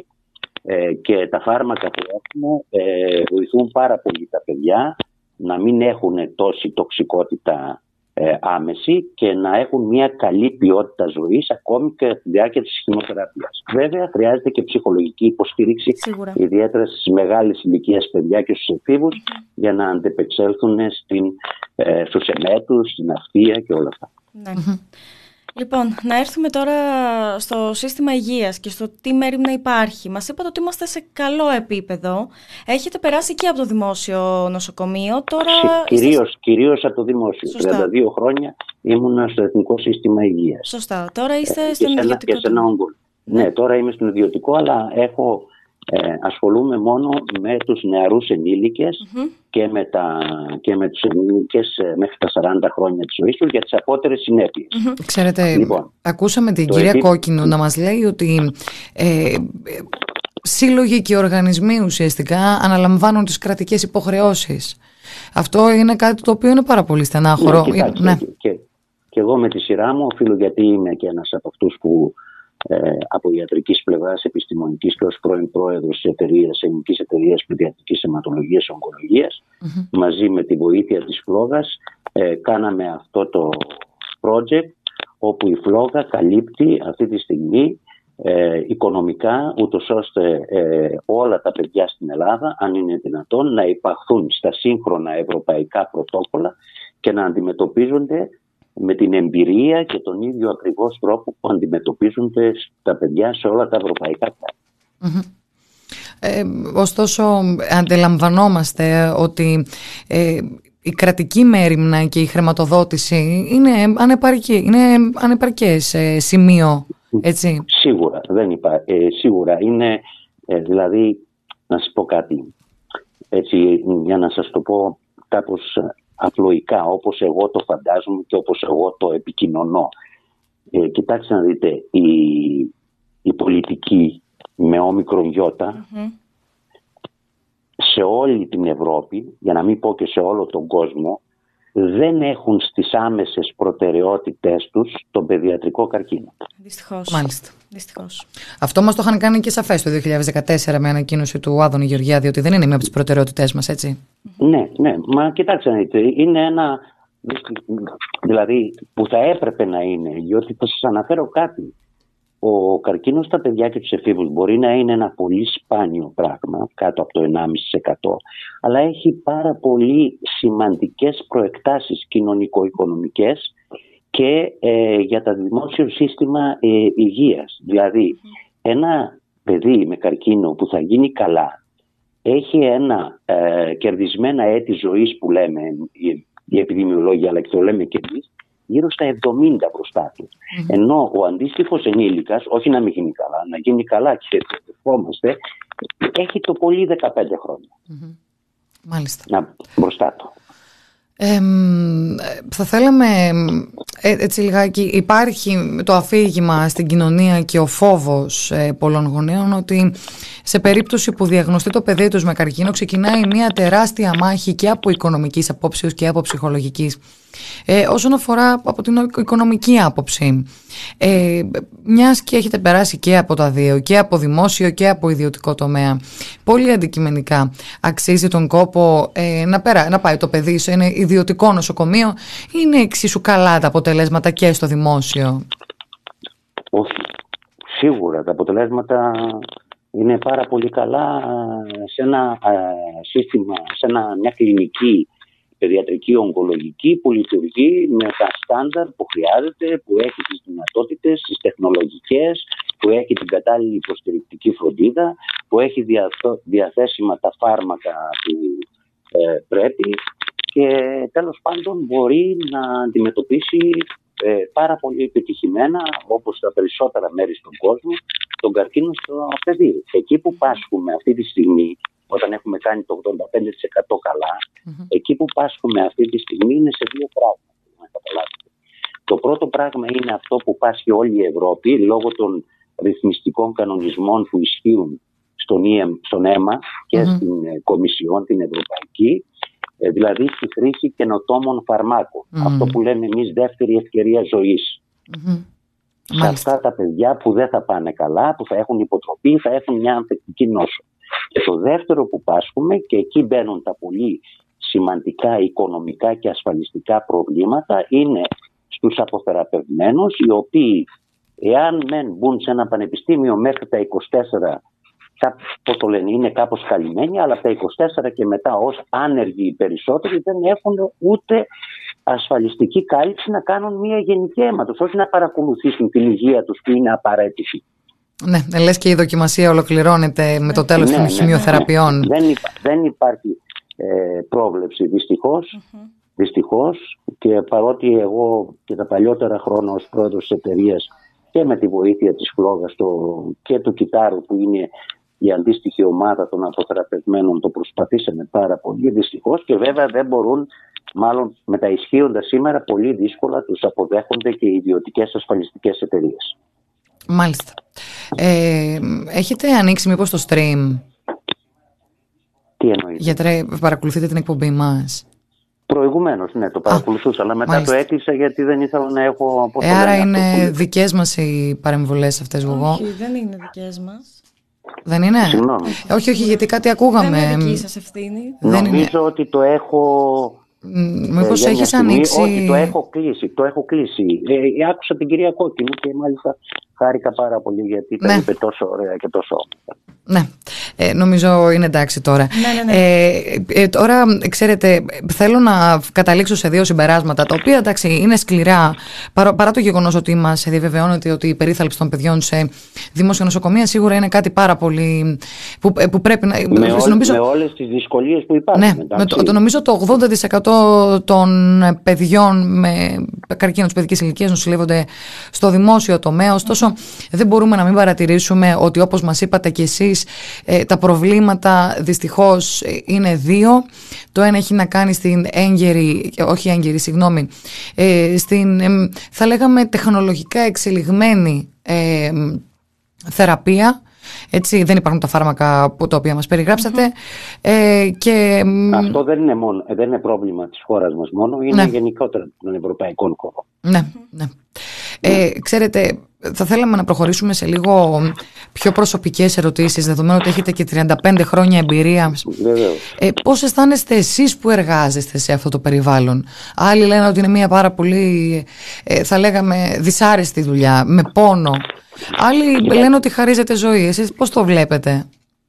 ε, και τα φάρμακα που έχουμε ε, βοηθούν πάρα πολύ τα παιδιά να μην έχουν τόση τοξικότητα ε, άμεση και να έχουν μια καλή ποιότητα ζωής ακόμη και στη διάρκεια της χημειοθεραπείας. Βέβαια, χρειάζεται και ψυχολογική υποστήριξη, Σίγουρα. ιδιαίτερα στις μεγάλες ηλικίες παιδιά και στους εφήβους, mm-hmm. για να αντεπεξέλθουν στην, ε, στους εμέτους, στην ναυτία και όλα αυτά. Ναι. Mm-hmm. Λοιπόν, να έρθουμε τώρα στο σύστημα υγείας και στο τι μέριμνα υπάρχει. Μας είπατε ότι είμαστε σε καλό επίπεδο. Έχετε περάσει και από το δημόσιο νοσοκομείο. Τώρα κυρίως, είστε... κυρίως από το δημόσιο. Σωστά. τριάντα δύο χρόνια ήμουνα στο Εθνικό Σύστημα Υγείας. Σωστά. Τώρα είστε ε, στον ιδιωτικό. Και σε ένα όγκο. Ναι. ναι, τώρα είμαι στον ιδιωτικό, αλλά έχω... Ε, ασχολούμαι μόνο με τους νεαρούς ενήλικες mm-hmm. και, με τα, και με τους ενήλικες ε, μέχρι τα σαράντα χρόνια της ζωής τους για τις απότερες συνέπειες. Mm-hmm. Ξέρετε, λοιπόν, ακούσαμε την κυρία επί... Κόκκινου να μας λέει ότι ε, σύλλογοι και οργανισμοί ουσιαστικά αναλαμβάνουν τις κρατικές υποχρεώσεις. Αυτό είναι κάτι το οποίο είναι πάρα πολύ στενάχωρο. Ναι, κοιτάξτε, ναι. Και, και, και εγώ με τη σειρά μου, οφείλω γιατί είμαι και ένας από αυτούς που Ε, από ιατρικής πλευράς, επιστημονικής και ως πρώην πρόεδρος της εταιρείας, ελληνικής εταιρείας παιδιατρικής αιματολογίας και ογκολογίας, mm-hmm. μαζί με τη βοήθεια της Φλόγας ε, κάναμε αυτό το project όπου η φλόγα καλύπτει αυτή τη στιγμή ε, οικονομικά, ούτως ώστε ε, όλα τα παιδιά στην Ελλάδα, αν είναι δυνατόν, να υπαχθούν στα σύγχρονα ευρωπαϊκά πρωτόκολλα και να αντιμετωπίζονται με την εμπειρία και τον ίδιο ακριβώς τρόπο που αντιμετωπίζονται τα παιδιά σε όλα τα ευρωπαϊκά κράτη. Mm-hmm. Ε, ωστόσο, αντιλαμβανόμαστε ότι ε, η κρατική μέριμνα και η χρηματοδότηση είναι, ανεπαρκή, είναι ανεπαρκές ε, σημείο, έτσι. Σίγουρα, δεν υπά, ε, σίγουρα είναι, ε, δηλαδή, να σας πω κάτι, έτσι, για να σας το πω κάπως απλοϊκά, όπως εγώ το φαντάζομαι και όπως εγώ το επικοινωνώ. Ε, κοιτάξτε να δείτε, η, η πολιτική με όμικρον γιώτα mm-hmm. σε όλη την Ευρώπη, για να μην πω και σε όλο τον κόσμο, δεν έχουν στις άμεσες προτεραιότητές τους τον παιδιατρικό καρκίνο. Δυστυχώς. Μάλιστα. Δυστυχώς. Αυτό μας το είχαν κάνει και σαφές το δύο χιλιάδες δεκατέσσερα με ανακοίνωση του Άδωνη Γεωργιάδη ότι δεν είναι μία από τις προτεραιότητές μας, έτσι. Ναι, ναι. Μα κοιτάξτε να δείτε, είναι ένα, δηλαδή που θα έπρεπε να είναι, διότι θα σας αναφέρω κάτι. Ο καρκίνος στα παιδιά και τους εφήβους μπορεί να είναι ένα πολύ σπάνιο πράγμα, κάτω από το ενάμιση τοις εκατό, αλλά έχει πάρα πολύ σημαντικές προεκτάσεις κοινωνικο-οικονομικές και ε, για το δημόσιο σύστημα ε, υγείας. Δηλαδή, ένα παιδί με καρκίνο που θα γίνει καλά, έχει ένα ε, κερδισμένα έτη ζωής που λέμε οι, οι επιδημιολόγοι, αλλά και το λέμε και εμείς, γύρω στα εβδομήντα μπροστά του. Mm-hmm. Ενώ ο αντίστοιχος ενήλικας, όχι να μην γίνει καλά, να γίνει καλά και ευχόμαστε, έχει το πολύ δεκαπέντε χρόνια. Mm-hmm. Μάλιστα. Να, μπροστά του. Ε, θα θέλαμε ε, έτσι λιγάκι, υπάρχει το αφήγημα στην κοινωνία και ο φόβος ε, πολλών γονέων ότι σε περίπτωση που διαγνωστεί το παιδί τους με καρκίνο ξεκινάει μια τεράστια μάχη και από οικονομικής απόψεως και από ψυχολογικής. Ε, όσον αφορά από την οικονομική άποψη, ε, μιας και έχετε περάσει και από τα δύο, και από δημόσιο και από ιδιωτικό τομέα, πολύ αντικειμενικά αξίζει τον κόπο ε, να, πέρα, να πάει το παιδί σε ένα ιδιωτικό νοσοκομείο, είναι εξίσου καλά τα αποτελέσματα και στο δημόσιο? Όχι, σίγουρα τα αποτελέσματα είναι πάρα πολύ καλά σε ένα ε, σύστημα, σε ένα, μια κλινική παιδιατρική ογκολογική που λειτουργεί με τα στάνταρ που χρειάζεται, που έχει τις δυνατότητες, τις τεχνολογικές, που έχει την κατάλληλη υποστηρικτική φροντίδα, που έχει διαθέσιμα τα φάρμακα που ε, πρέπει και τέλος πάντων μπορεί να αντιμετωπίσει ε, πάρα πολύ επιτυχημένα, όπως τα περισσότερα μέρη στον κόσμο, τον καρκίνο στο παιδί. Εκεί που πάσχουμε αυτή τη στιγμή, όταν έχουμε κάνει το ογδόντα πέντε τοις εκατό καλά, mm-hmm. εκεί που πάσχουμε αυτή τη στιγμή είναι σε δύο πράγματα. Να καταλάβετε. Το πρώτο πράγμα είναι αυτό που πάσχει όλη η Ευρώπη λόγω των ρυθμιστικών κανονισμών που ισχύουν στον, στον αίμα και mm-hmm. στην ε, Κομισιόν, την Ευρωπαϊκή, ε, δηλαδή στη χρήση καινοτόμων φαρμάκων. Mm-hmm. Αυτό που λέμε εμείς δεύτερη ευκαιρία ζωής. Mm-hmm. Σε αυτά τα παιδιά που δεν θα πάνε καλά, που θα έχουν υποτροπή, θα έχουν μια ανθεκτική νόσο. Και το δεύτερο που πάσχουμε, και εκεί μπαίνουν τα πολύ σημαντικά οικονομικά και ασφαλιστικά προβλήματα, είναι στους αποθεραπευμένους, οι οποίοι εάν μεν μπουν σε ένα πανεπιστήμιο μέχρι τα είκοσι τέσσερα, πώς το λένε, είναι κάπως καλυμμένοι, αλλά από τα είκοσι τέσσερα και μετά ως άνεργοι οι περισσότεροι δεν έχουν ούτε ασφαλιστική κάλυψη να κάνουν μια γενική αίματος, όχι να παρακολουθήσουν την υγεία τους που είναι απαραίτητη. Ναι, λες και η δοκιμασία ολοκληρώνεται με το τέλος ναι, των ναι, χημειοθεραπείων. Ναι, ναι. Δεν, υπά, δεν υπάρχει ε, πρόβλεψη δυστυχώς, mm-hmm. δυστυχώς, και παρότι εγώ και τα παλιότερα χρόνια ως πρόεδρος της εταιρείας και με τη βοήθεια της Φλόγας το, και του Κιτάρου που είναι η αντίστοιχη ομάδα των αποθεραπευμένων, το προσπαθήσαμε πάρα πολύ δυστυχώς, και βέβαια δεν μπορούν, μάλλον με τα ισχύοντα σήμερα πολύ δύσκολα τους αποδέχονται και οι ιδιωτικές ασφαλιστικές εταιρείες. Μάλιστα. Ε, έχετε ανοίξει μήπως το stream? Τι εννοείτε? Γιατί παρακολουθείτε την εκπομπή μας? Προηγουμένως, ναι, το παρακολουθούσα, αλλά μετά μάλιστα. Το έκλεισα γιατί δεν ήθελα να έχω... Ε, άρα είναι που... δικές μας οι παρεμβολές αυτές, Γογό? Όχι, δεν είναι δικές μας. Δεν είναι? Συγγνώμη. Όχι, όχι, γιατί κάτι ακούγαμε. Δεν είναι δική σας ευθύνη. Νομίζω είναι... ότι το έχω Μήπως ε, έχεις ανοίξει... Όχι, το έχω κλείσει, το έχω κλείσει. Ε, άκουσα την κυρία Κόκκινου και μάλιστα χάρηκα πάρα πολύ γιατί τα ναι. είπε τόσο ωραία και τόσο όμορφα. Ναι, ε, νομίζω είναι εντάξει τώρα. Ναι, ναι, ναι. Ε, ε, τώρα, ξέρετε, θέλω να καταλήξω σε δύο συμπεράσματα, τα οποία εντάξει είναι σκληρά, παρά, παρά το γεγονός ότι μας διαβεβαιώνεται ότι η περίθαλψη των παιδιών σε δημόσια νοσοκομεία σίγουρα είναι κάτι πάρα πολύ που, που πρέπει να... Με, όλ, νομίζω, με όλες τις δυσκολίες που υπάρχουν. Ναι, με το, το, νομίζω το ογδόντα τοις εκατό των παιδιών με καρκίνο της παιδικής ηλικίας νοσηλεύονται στο δημόσιο τομέα, ωστόσο δεν μπορούμε να μην παρατηρήσουμε ότι, όπως μας είπατε κι εσείς, Ε, τα προβλήματα δυστυχώς είναι δύο. Το ένα έχει να κάνει στην έγκαιρη, όχι έγκαιρη, συγγνώμη, ε, στην, ε, θα λέγαμε, τεχνολογικά εξελιγμένη ε, θεραπεία. Έτσι, δεν υπάρχουν τα φάρμακα που, τα οποία μας περιγράψατε. Mm-hmm. Ε, και, Αυτό δεν είναι, μόνο, δεν είναι πρόβλημα της χώρας μας μόνο, είναι ναι. γενικότερα των ευρωπαϊκών χώρων. Ναι, ναι. Ε, ξέρετε, θα θέλαμε να προχωρήσουμε σε λίγο πιο προσωπικές ερωτήσεις, δεδομένου ότι έχετε και τριάντα πέντε χρόνια εμπειρία. Ε, πώς αισθάνεστε εσείς που εργάζεστε σε αυτό το περιβάλλον? Άλλοι λένε ότι είναι μια πάρα πολύ, ε, θα λέγαμε, δυσάρεστη δουλειά, με πόνο. Άλλοι λένε ότι χαρίζετε ζωή. Εσείς πώς το βλέπετε?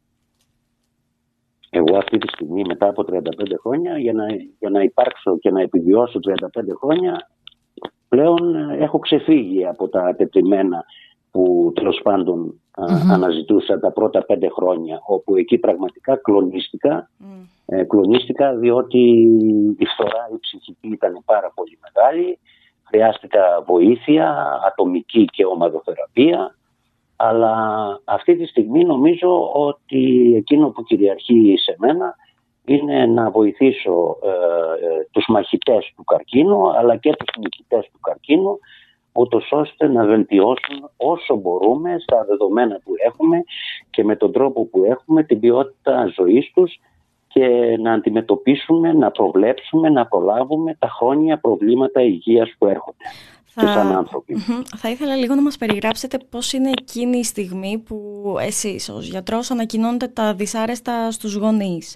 Εγώ αυτή τη στιγμή, μετά από τριάντα πέντε χρόνια, για να, για να υπάρξω και να επιβιώσω τριάντα πέντε χρόνια, πλέον έχω ξεφύγει από τα τετριμένα που τέλος πάντων mm-hmm. αναζητούσα τα πρώτα πέντε χρόνια, όπου εκεί πραγματικά κλονίστηκα, mm. ε, κλονίστηκα διότι η φθορά, η ψυχική ήταν πάρα πολύ μεγάλη, χρειάστηκα βοήθεια, ατομική και ομαδοθεραπεία, αλλά αυτή τη στιγμή νομίζω ότι εκείνο που κυριαρχεί σε μένα είναι να βοηθήσω ε, ε, τους μαχητές του καρκίνου αλλά και τους νικητές του καρκίνου, ούτως ώστε να βελτιώσουν όσο μπορούμε στα δεδομένα που έχουμε και με τον τρόπο που έχουμε την ποιότητα ζωής τους και να αντιμετωπίσουμε, να προβλέψουμε, να προλάβουμε τα χρόνια προβλήματα υγείας που έρχονται. Θα... σαν άνθρωποι. Θα ήθελα λίγο να μας περιγράψετε πώς είναι εκείνη η στιγμή που εσείς ως γιατρός ανακοινώνετε τα δυσάρεστα στους γονείς.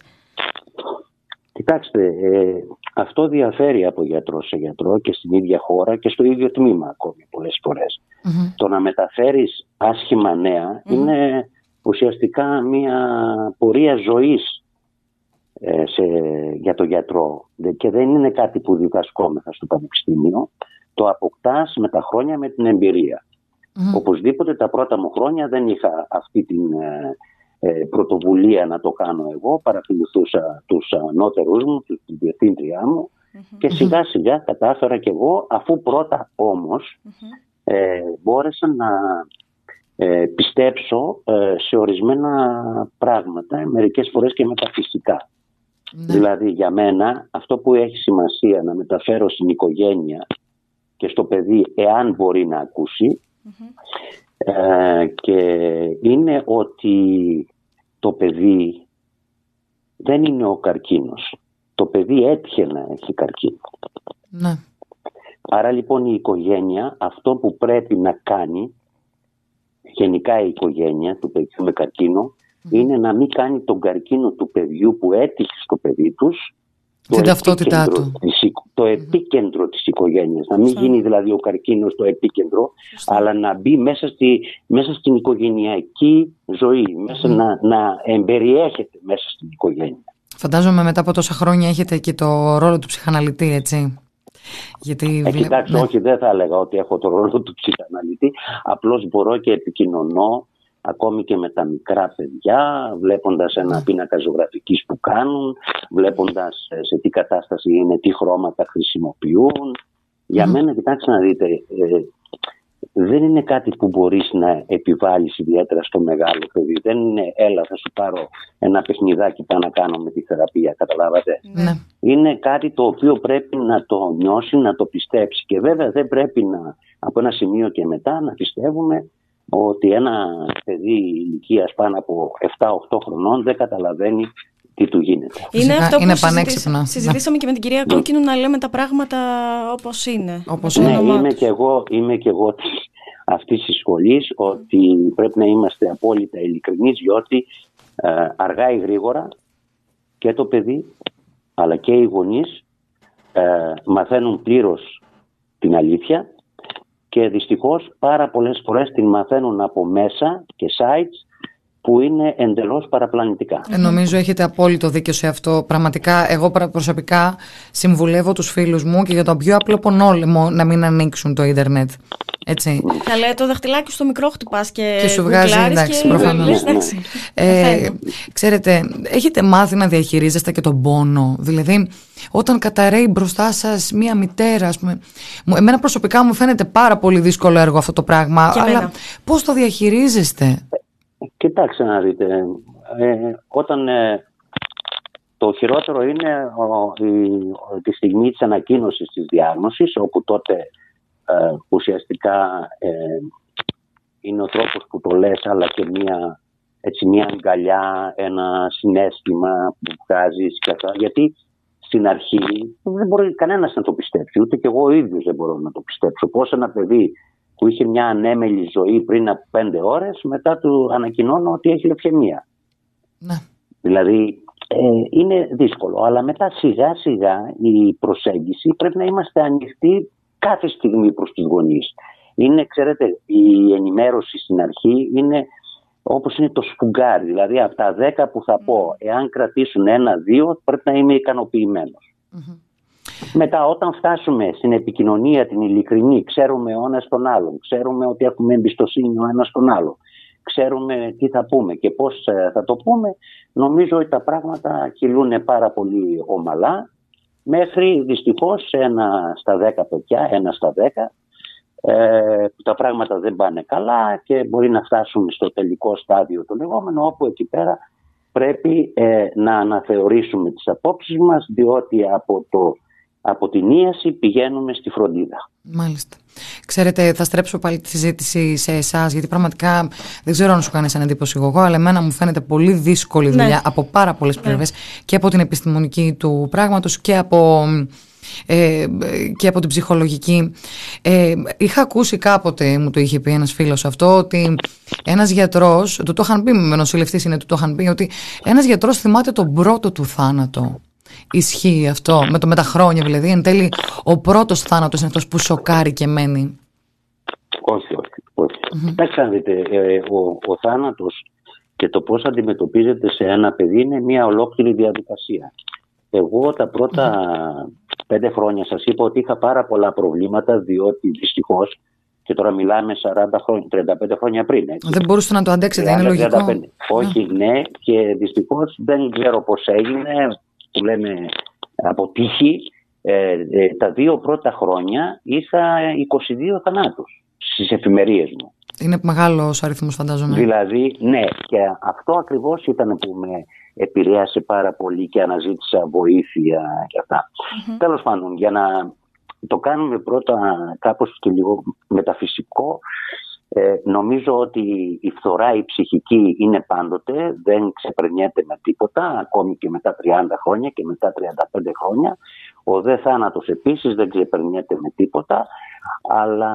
Κοιτάξτε, ε, αυτό διαφέρει από γιατρό σε γιατρό και στην ίδια χώρα και στο ίδιο τμήμα ακόμη πολλές φορές. Mm-hmm. Το να μεταφέρεις άσχημα νέα mm-hmm. είναι ουσιαστικά μια πορεία ζωής ε, σε, για το γιατρό και δεν είναι κάτι που διδασκόμεθα στο πανεπιστήμιο. Το αποκτάς με τα χρόνια, με την εμπειρία. Mm-hmm. Οπωσδήποτε τα πρώτα μου χρόνια δεν είχα αυτή την ε, ε, πρωτοβουλία να το κάνω εγώ. Παρακολουθούσα τους ανώτερους μου, την διευθύντριά μου mm-hmm. και σιγά σιγά κατάφερα κι εγώ, αφού πρώτα όμως mm-hmm. ε, μπόρεσα να ε, πιστέψω ε, σε ορισμένα πράγματα, μερικές φορές και μεταφυσικά. Mm-hmm. Δηλαδή για μένα αυτό που έχει σημασία να μεταφέρω στην οικογένεια και στο παιδί, εάν μπορεί να ακούσει, mm-hmm. ε, και είναι ότι το παιδί δεν είναι ο καρκίνος. Το παιδί έτυχε να έχει καρκίνο. Ναι. Άρα λοιπόν η οικογένεια, αυτό που πρέπει να κάνει, γενικά η οικογένεια του παιδιού με καρκίνο, mm-hmm. είναι να μην κάνει τον καρκίνο του παιδιού που έτυχε στο παιδί τους, την ταυτότητά του. Της, το επίκεντρο της οικογένειας. Να μην Φά. γίνει δηλαδή ο καρκίνος το επίκεντρο, Φά. αλλά να μπει μέσα, στη, μέσα στην οικογενειακή ζωή, μέσα mm. να, να εμπεριέχεται μέσα στην οικογένεια. Φαντάζομαι μετά από τόσα χρόνια έχετε και το ρόλο του ψυχαναλυτή, έτσι. Γιατί... Ε, κοιτάξτε, ναι. όχι, δεν θα έλεγα ότι έχω το ρόλο του ψυχαναλυτή, απλώς μπορώ και επικοινωνώ ακόμη και με τα μικρά παιδιά, βλέποντας ένα πίνακα ζωγραφικής που κάνουν, βλέποντας σε τι κατάσταση είναι, τι χρώματα χρησιμοποιούν. Για mm. μένα, κοιτάξτε να δείτε, ε, δεν είναι κάτι που μπορείς να επιβάλλεις ιδιαίτερα στο μεγάλο παιδί. Δεν είναι, έλα θα σου πάρω ένα παιχνιδάκι πάνω να κάνω με τη θεραπεία, καταλάβατε. Mm. Είναι κάτι το οποίο πρέπει να το νιώσει, να το πιστέψει. Και βέβαια δεν πρέπει να, από ένα σημείο και μετά να πιστεύουμε ότι ένα παιδί ηλικίας πάνω από επτά οκτώ χρονών δεν καταλαβαίνει τι του γίνεται. Είναι αυτό είναι που συζητήσαμε, συζητήσαμε και με την κυρία Κόκκινου, να λέμε τα πράγματα όπως είναι. Όπως ναι, είναι είμαι και εγώ, είμαι και εγώ αυτής της σχολής ότι πρέπει να είμαστε απόλυτα ειλικρινείς, διότι ε, αργά ή γρήγορα και το παιδί αλλά και οι γονείς ε, μαθαίνουν πλήρως την αλήθεια και δυστυχώς πάρα πολλές φορές την μαθαίνουν από μέσα και sites που είναι εντελώς παραπλανητικά. Ε, νομίζω έχετε απόλυτο δίκιο σε αυτό. Πραγματικά, εγώ προσωπικά συμβουλεύω τους φίλους μου και για τον πιο απλό πονόλεμο να μην ανοίξουν το ίντερνετ. Έτσι. Καλέ, το δαχτυλάκι στο μικρό χτυπάς και, και σου βγάζει, εντάξει, προφανώς. Ε, ξέρετε, έχετε μάθει να διαχειρίζεστε και τον πόνο. Δηλαδή, όταν καταραίει μπροστά σας μία μητέρα, ας πούμε, εμένα προσωπικά μου φαίνεται πάρα πολύ δύσκολο έργο αυτό το πράγμα, και αλλά εμένα. πώς το διαχειρίζεστε? Κοιτάξτε να δείτε, ε, όταν ε, το χειρότερο είναι ο, η, ο, τη στιγμή της ανακοίνωσης της διάγνωσης, όπου τότε ε, ουσιαστικά ε, είναι ο τρόπος που το λες, αλλά και μια, έτσι, μια αγκαλιά, ένα συναίσθημα που βγάζεις, γιατί στην αρχή δεν μπορεί κανένας να το πιστέψει, ούτε και εγώ ο ίδιος δεν μπορώ να το πιστέψω. Πώς ένα παιδί που είχε μια ανέμελη ζωή πριν από πέντε ώρες, μετά του ανακοινώνω ότι έχει λευκαιμία. Ναι. Δηλαδή ε, είναι δύσκολο, αλλά μετά σιγά σιγά η προσέγγιση πρέπει να είμαστε ανοιχτοί κάθε στιγμή προς τους γονείς. Είναι, ξέρετε, η ενημέρωση στην αρχή είναι όπως είναι το σφουγγάρι, δηλαδή από τα δέκα που θα πω, εάν κρατήσουν ένα-δύο πρέπει να είμαι ικανοποιημένος. Mm-hmm. Μετά όταν φτάσουμε στην επικοινωνία την ειλικρινή, ξέρουμε ο ένας τον άλλον, ξέρουμε ότι έχουμε εμπιστοσύνη ο ένας τον άλλο, ξέρουμε τι θα πούμε και πώς θα το πούμε, νομίζω ότι τα πράγματα κυλούν πάρα πολύ ομαλά, μέχρι δυστυχώς ένα στα δέκα παιδιά, ένα στα δέκα, ε, που τα πράγματα δεν πάνε καλά και μπορεί να φτάσουν στο τελικό στάδιο το λεγόμενο, όπου εκεί πέρα πρέπει ε, να αναθεωρήσουμε τις απόψεις μας, διότι από το Από την ίαση πηγαίνουμε στη φροντίδα. Μάλιστα. Ξέρετε, θα στρέψω πάλι τη συζήτηση σε εσάς, γιατί πραγματικά δεν ξέρω αν σου κάνει σαν εντύπωση εγώ, αλλά εμένα μου φαίνεται πολύ δύσκολη δουλειά, ναι, από πάρα πολλές πλευρές, ναι, και από την επιστημονική του πράγματος και από, ε, και από την ψυχολογική. Ε, είχα ακούσει κάποτε, μου το είχε πει ένας φίλος αυτό, ότι ένας γιατρός, του το είχαν πει, με νοσηλευτής είναι, του το είχαν πει, ότι ένας γιατρός θυμάται τον πρώτο του θάνατο. Ισχύει αυτό με, το, με τα χρόνια, δηλαδή εν τέλει ο πρώτος θάνατος είναι αυτός που σοκάρει και μένει? Όχι, όχι, όχι. Mm-hmm. Κοιτάξτε να δείτε, ε, ο, ο θάνατος και το πώς αντιμετωπίζεται σε ένα παιδί είναι μια ολόκληρη διαδικασία. Εγώ τα πρώτα mm-hmm. πέντε χρόνια σας είπα ότι είχα πάρα πολλά προβλήματα, διότι δυστυχώς, και τώρα μιλάμε σαράντα χρόνια, τριάντα πέντε χρόνια πριν. Έτσι. Δεν μπορούσατε να το αντέξετε, είναι λογικό. τριάντα πέντε. Όχι, ναι, και δυστυχώς δεν ξέρω πώς έγινε, που λέμε από τύχη, ε, ε, τα δύο πρώτα χρόνια είχα είκοσι δύο θανάτους στις εφημερίες μου. Είναι μεγάλος αριθμός, φαντάζομαι. Δηλαδή, ναι, και αυτό ακριβώς ήταν που με επηρέασε πάρα πολύ και αναζήτησα βοήθεια και αυτά. Mm-hmm. Τέλος πάντων, για να το κάνουμε πρώτα κάπως και λίγο μεταφυσικό, Ε, νομίζω ότι η φθορά η ψυχική είναι πάντοτε, δεν ξεπερνιέται με τίποτα, ακόμη και μετά τριάντα χρόνια και μετά τριάντα πέντε χρόνια. Ο δε θάνατος επίσης δεν ξεπερνιέται με τίποτα, αλλά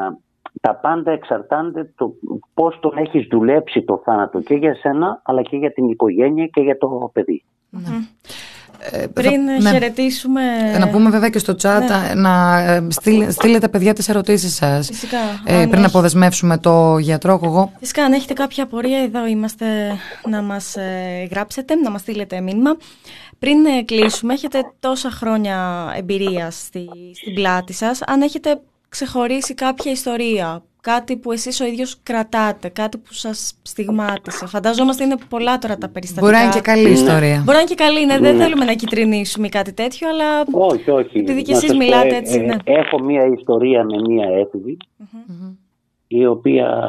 τα πάντα εξαρτάται το πώς τον έχεις δουλέψει το θάνατο και για σένα, αλλά και για την οικογένεια και για το παιδί. Mm-hmm. Ε, Πριν θα, χαιρετήσουμε... Ναι. Να πούμε βέβαια και στο chat, ναι, να στείλ, στείλετε παιδιά τις ερωτήσεις σας. Φυσικά. Ε, πριν έχει... αποδεσμεύσουμε το γιατρό εγώ. Φυσικά, αν έχετε κάποια απορία, εδώ είμαστε να μας ε, γράψετε, να μας στείλετε μήνυμα. Πριν ε, κλείσουμε, έχετε τόσα χρόνια εμπειρία στη, στην πλάτη σας. Αν έχετε ξεχωρίσει κάποια ιστορία, κάτι που εσείς ο ίδιος κρατάτε, κάτι που σας στιγμάτισε. Φανταζόμαστε είναι πολλά τώρα τα περιστατικά. Μπορεί να είναι και καλή ιστορία. Μπορεί να είναι και καλή, ναι, δεν θέλουμε να κυτρινίσουμε κάτι τέτοιο, αλλά όχι, όχι. επειδή και εσείς μιλάτε πω, έτσι. Ε, ναι. Έχω μία ιστορία με μία έφηβη, mm-hmm. η οποία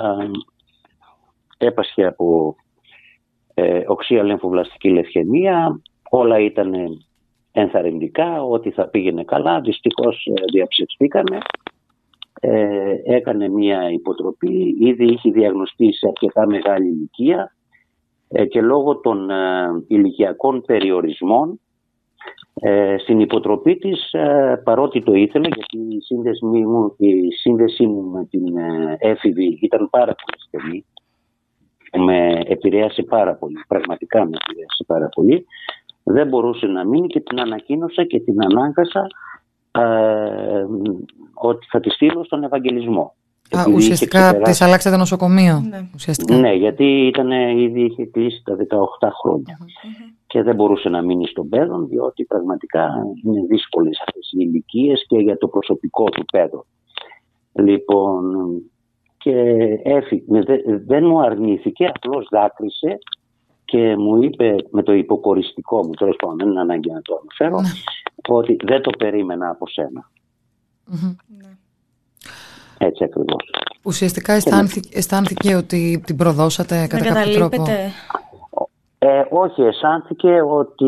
έπασχε από ε, οξεία λεμφοβλαστική λευκαιμία. Όλα ήταν ενθαρρυντικά, ότι θα πήγαινε καλά. Δυστυχώς ε, διαψευστήκανε. Ε, έκανε μια υποτροπή, ήδη είχε διαγνωστεί σε αρκετά μεγάλη ηλικία ε, και λόγω των ε, ηλικιακών περιορισμών ε, στην υποτροπή της, ε, παρότι το ήθελε, γιατί η σύνδεσή μου, η σύνδεσή μου με την ε, έφηβη ήταν πάρα πολύ στενή, με επηρέασε πάρα πολύ, πραγματικά με επηρέασε πάρα πολύ, δεν μπορούσε να μείνει και την ανακοίνωσα και την ανάγκασα ε, ότι θα τη στείλω στον Ευαγγελισμό. Α, ουσιαστικά της αλλάξατε νοσοκομείο. Ναι. Ουσιαστικά. Ναι, γιατί ήταν, ήδη είχε κλείσει τα δεκαοκτώ χρόνια Mm-hmm. και δεν μπορούσε να μείνει στον παιδόν, διότι πραγματικά είναι δύσκολες αυτές οι ηλικίες και για το προσωπικό του παιδόν. Λοιπόν, και έφυγε, δεν μου αρνήθηκε, απλώς δάκρυσε και μου είπε με το υποκοριστικό μου, τέλος πάντων δεν είναι ανάγκη να το αναφέρω, ναι, ότι δεν το περίμενα από σένα. Mm-hmm. Ναι. Έτσι ακριβώς. Ουσιαστικά αισθάνθηκε, αισθάνθηκε ότι την προδώσατε κατά κάποιο τρόπο. Ε, όχι, αισθάνθηκε ότι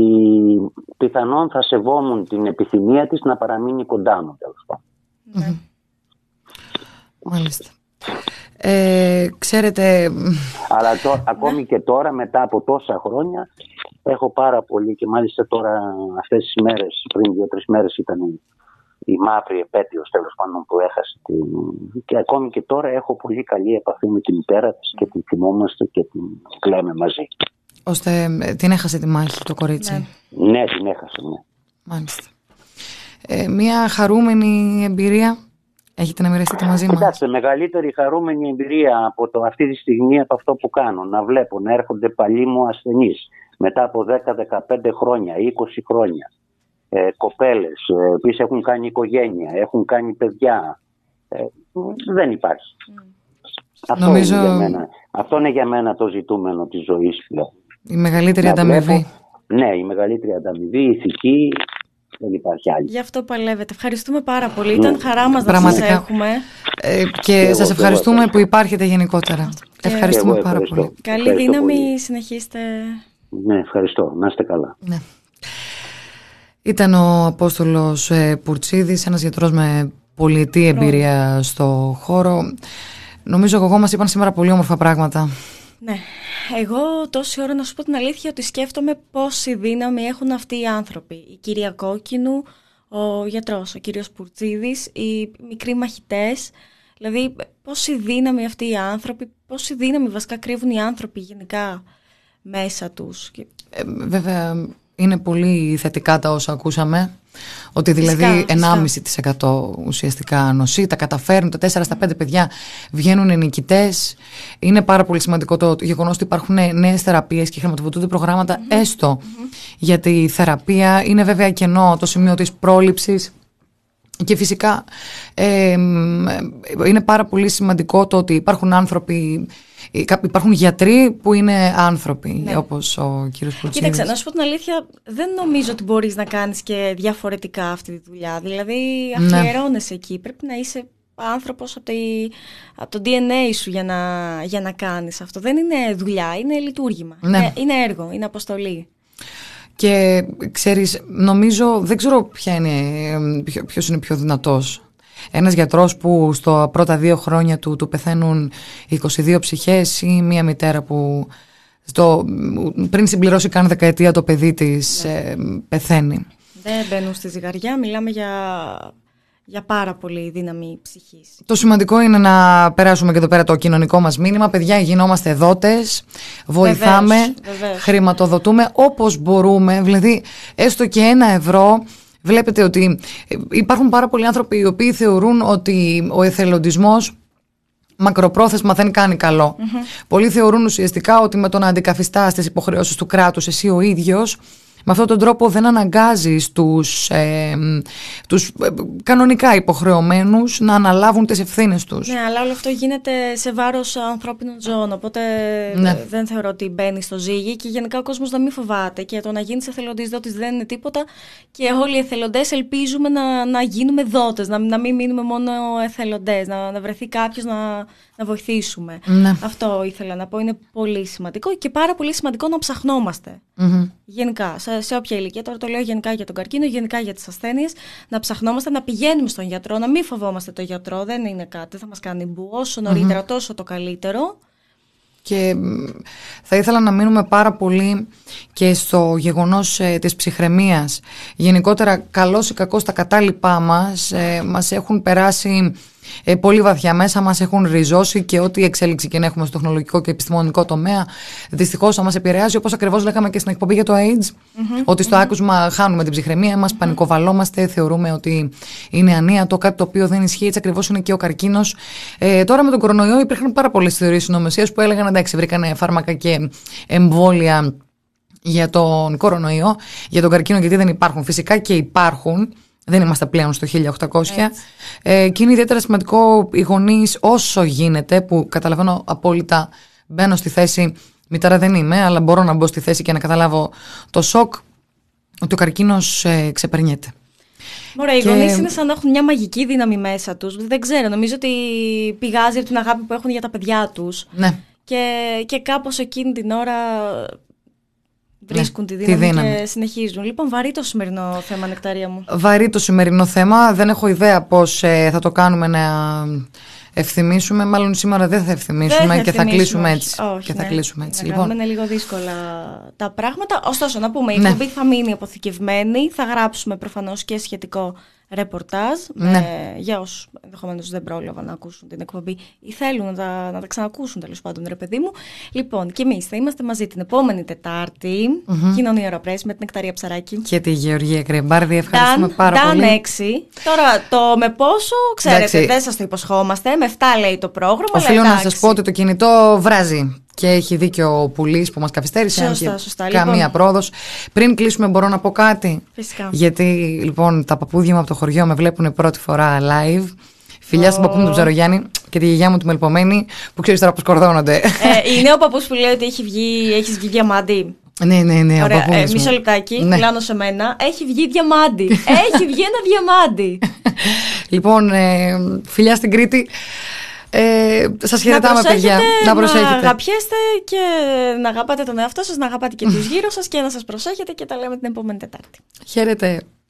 πιθανόν θα σεβόμουν την επιθυμία της να παραμείνει κοντά μου, τέλος πάντων. Mm-hmm. Μάλιστα. Ε, ξέρετε... Αλλά το, ακόμη και τώρα, μετά από τόσα χρόνια, έχω πάρα πολύ, και μάλιστα τώρα αυτές τις μέρες, πριν δύο-τρεις μέρες ήταν η, η μαύρη επέτειος, τέλος πάντων, που έχασε την... και ακόμη και τώρα έχω πολύ καλή επαφή με την μητέρα της και την θυμόμαστε και την κλαίμε μαζί. Ώστε την έχασε τη μάχη το κορίτσι. Ναι, ναι, την έχασε, ναι. Μάλιστα. Ε, μια χαρούμενη εμπειρία έχετε να μοιραστείτε μαζί μας? Κοιτάξτε, μεγαλύτερη χαρούμενη εμπειρία από το, αυτή τη στιγμή από αυτό που κάνω. Να βλέπω να έρχονται παλιοί μου ασθενείς μετά από δέκα δεκαπέντε χρόνια, είκοσι χρόνια. Ε, κοπέλες, ε, οποίες έχουν κάνει οικογένεια, έχουν κάνει παιδιά. Ε, δεν υπάρχει. Mm. Αυτό, Νομίζω... είναι για μένα, αυτό είναι για μένα το ζητούμενο της ζωής πλέον. Η μεγαλύτερη να ανταμοιβή. Βλέπω, ναι, η μεγαλύτερη ανταμοιβή, ηθική. Δεν υπάρχει άλλη. Γι' αυτό παλεύετε. Ευχαριστούμε πάρα πολύ. Ήταν χαρά μας να Πραγματικά. σας έχουμε. Ε, και εγώ, σας ευχαριστούμε εγώ, που υπάρχετε γενικότερα. Και ευχαριστούμε εγώ πάρα ευχαριστώ. πολύ. Καλή ευχαριστώ δύναμη, πολύ. συνεχίστε. Ναι, ευχαριστώ. Να είστε καλά. Ναι. Ήταν ο Απόστολος ε, Πουρτσίδης, ένας γιατρός με πολυετή εμπειρία στο χώρο. Νομίζω εγώ μας είπαν σήμερα πολύ όμορφα πράγματα. Ναι. Εγώ τόση ώρα να σου πω την αλήθεια ότι σκέφτομαι πόση δύναμη έχουν αυτοί οι άνθρωποι. Η κυρία Κόκκινου, ο γιατρός, ο κύριος Πουρτσίδης, οι μικροί μαχητές. Δηλαδή πόση δύναμη αυτοί οι άνθρωποι, πόση δύναμη βασικά κρύβουν οι άνθρωποι γενικά μέσα τους. Ε, βέβαια είναι πολύ θετικά τα όσα ακούσαμε. Ότι δηλαδή φυσικά, ενάμιση τοις εκατό ουσιαστικά νοσεί, τα καταφέρνουν, τα τέσσερα στα πέντε παιδιά βγαίνουν νικητές. Είναι πάρα πολύ σημαντικό το γεγονός ότι υπάρχουν νέες θεραπείες και χρηματοδοτούνται προγράμματα mm-hmm. έστω mm-hmm. για τη θεραπεία. Είναι βέβαια κενό το σημείο της πρόληψης. Και φυσικά ε, είναι πάρα πολύ σημαντικό το ότι υπάρχουν άνθρωποι, υπάρχουν γιατροί που είναι άνθρωποι, ναι. όπως ο κύριος Πουρτσίδης. Κοίταξε, να σου πω την αλήθεια, δεν νομίζω ότι μπορείς να κάνεις και διαφορετικά αυτή τη δουλειά. Δηλαδή αφιερώνεσαι ναι. εκεί, πρέπει να είσαι άνθρωπος από, τη, από το ντι εν έι σου για να, για να κάνεις αυτό. Δεν είναι δουλειά, είναι λειτουργήμα, ναι. είναι, είναι έργο, είναι αποστολή. Και ξέρεις, νομίζω, δεν ξέρω ποια είναι, ποιος είναι πιο δυνατός. Ένας γιατρός που στο πρώτα δύο χρόνια του, του πεθαίνουν είκοσι δύο ψυχές ή μια μητέρα που στο, πριν συμπληρώσει καν δεκαετία το παιδί της ναι. ε, πεθαίνει. Δεν μπαίνουν στη ζυγαριά, μιλάμε για... για πάρα πολύ δύναμη ψυχής. Το σημαντικό είναι να περάσουμε και εδώ πέρα το κοινωνικό μας μήνυμα. Παιδιά, γινόμαστε δότες, βοηθάμε, βεβαίως, βεβαίως. χρηματοδοτούμε όπως μπορούμε. Δηλαδή, έστω και ένα ευρώ. Βλέπετε ότι υπάρχουν πάρα πολλοί άνθρωποι οι οποίοι θεωρούν ότι ο εθελοντισμός μακροπρόθεσμα δεν κάνει καλό. Mm-hmm. Πολλοί θεωρούν ουσιαστικά ότι με το να αντικαθιστάς τις υποχρεώσεις του κράτους εσύ ο ίδιος, με αυτόν τον τρόπο δεν αναγκάζεις τους, ε, τους ε, κανονικά υποχρεωμένους να αναλάβουν τις ευθύνες τους. Ναι, αλλά όλο αυτό γίνεται σε βάρος ανθρώπινων ζώων, οπότε ναι. δεν θεωρώ ότι μπαίνει στο ζύγι και γενικά ο κόσμος να μην φοβάται και το να γίνεις εθελοντής δότης δεν είναι τίποτα και όλοι οι εθελοντές ελπίζουμε να, να γίνουμε δότες, να, να μην μείνουμε μόνο εθελοντές, να, να βρεθεί κάποιος να, να βοηθήσουμε. Ναι. Αυτό ήθελα να πω, είναι πολύ σημαντικό και πάρα πολύ σημαντικό να ψαχνόμαστε. Mm-hmm. Γενικά, σε, σε όποια ηλικία, τώρα το λέω γενικά για τον καρκίνο, γενικά για τις ασθένειες, να ψαχνόμαστε, να πηγαίνουμε στον γιατρό, να μην φοβόμαστε τον γιατρό, δεν είναι κάτι, δεν θα μας κάνει μπου, όσο νωρίτερα, mm-hmm. τόσο το καλύτερο. Και θα ήθελα να μείνουμε πάρα πολύ και στο γεγονός ε, της ψυχραιμίας. Γενικότερα, καλώς ή κακώς τα κατάλοιπά μας ε, μας έχουν περάσει ε, πολύ βαθιά μέσα μας, έχουν ριζώσει και ό,τι εξέλιξη και να έχουμε στο τεχνολογικό και επιστημονικό τομέα, δυστυχώς θα μας επηρεάζει, όπως ακριβώς λέγαμε και στην εκπομπή για το AIDS, mm-hmm, ότι στο mm-hmm. άκουσμα χάνουμε την ψυχραιμία μας, mm-hmm. πανικοβαλόμαστε, θεωρούμε ότι είναι ανίατο, κάτι το οποίο δεν ισχύει, έτσι ακριβώς είναι και ο καρκίνος. Ε, τώρα με τον κορονοϊό υπήρχαν πάρα πολλές θεωρίες συνωμοσίας που έλεγαν εντάξει, βρήκανε φάρμακα και εμβόλια για τον κορονοϊό, για τον καρκίνο, γιατί δεν υπάρχουν. Φυσικά και υπάρχουν. Δεν είμαστε πλέον στο χίλια οκτακόσια. Ε, και είναι ιδιαίτερα σημαντικό οι γονείς όσο γίνεται, που καταλαβαίνω απόλυτα, μπαίνω στη θέση, μητέρα δεν είμαι, αλλά μπορώ να μπω στη θέση και να καταλάβω το σοκ, ότι ο καρκίνος ε, ξεπερνιέται. Ωραία, οι γονείς είναι σαν να έχουν μια μαγική δύναμη μέσα τους. Δεν ξέρω, νομίζω ότι πηγάζει από την αγάπη που έχουν για τα παιδιά τους. Ναι. Και, και κάπως εκείνη την ώρα βρίσκουν ναι, τη, δύναμη τη δύναμη και συνεχίζουν. Λοιπόν, βαρύ το σημερινό θέμα, Νεκταρία μου. Βαρύ το σημερινό θέμα. Δεν έχω ιδέα πώς ε, θα το κάνουμε να ευθυμίσουμε. Μάλλον σήμερα δεν θα ευθυμίσουμε δεν θα και θα κλείσουμε όχι. έτσι. Όχι, και θα ναι. κλείσουμε έτσι. Λοιπόν. Είναι λίγο δύσκολα τα πράγματα. Ωστόσο, να πούμε, η ναι. εκπομπή θα μείνει αποθηκευμένη. Θα γράψουμε προφανώς και σχετικό ρεπορτάζ ναι. με, για όσους ενδεχομένως δεν πρόλαβαν να ακούσουν την εκπομπή ή θέλουν να τα, να τα ξανακούσουν, τέλος πάντων, ρε παιδί μου. Λοιπόν, και εμείς θα είμαστε μαζί την επόμενη Τετάρτη, mm-hmm. Κοινωνία Aeropress, με την Νεκταρία Ψαράκη και τη Γεωργία Κρεμπάρδη. Ευχαριστούμε Dan, πάρα Dan πολύ. έξι. Τώρα το με πόσο, ξέρετε, εντάξει. δεν σας το υποσχόμαστε. Με εφτά λέει το πρόγραμμα. Οφείλω να σας πω ότι το κινητό βράζει. Και έχει δίκιο ο Πουλής που μας καθυστέρησε. Σωστά, σωστά. Καμία λοιπόν. πρόοδος. Πριν κλείσουμε, μπορώ να πω κάτι. Φυσικά. Γιατί λοιπόν τα παππούδια μου από το χωριό με βλέπουν πρώτη φορά live. Φιλιά oh. στον παππού μου τον Ψαρογιάννη και τη γιαγιά μου του Μελπομένη, που ξέρεις τώρα πως κορδώνονται. Ε, είναι ο παππούς που λέει ότι έχει βγει, έχεις βγει διαμάντι. Ναι, ναι, ναι. Ωραία, ε, μισό λεπτάκι, ναι. Μιλάω σε μένα. Έχει βγει διαμάντι. Έχει βγει ένα διαμάντι. Λοιπόν, ε, φιλιά στην Κρήτη. Ε, σας χαιρετάμε, παιδιά. Να προσέχετε. Να αγαπιέστε και να αγαπάτε τον εαυτό σας, να αγαπάτε και τους γύρω σας και να σας προσέχετε, και τα λέμε την επόμενη Τετάρτη. Χαίρετε.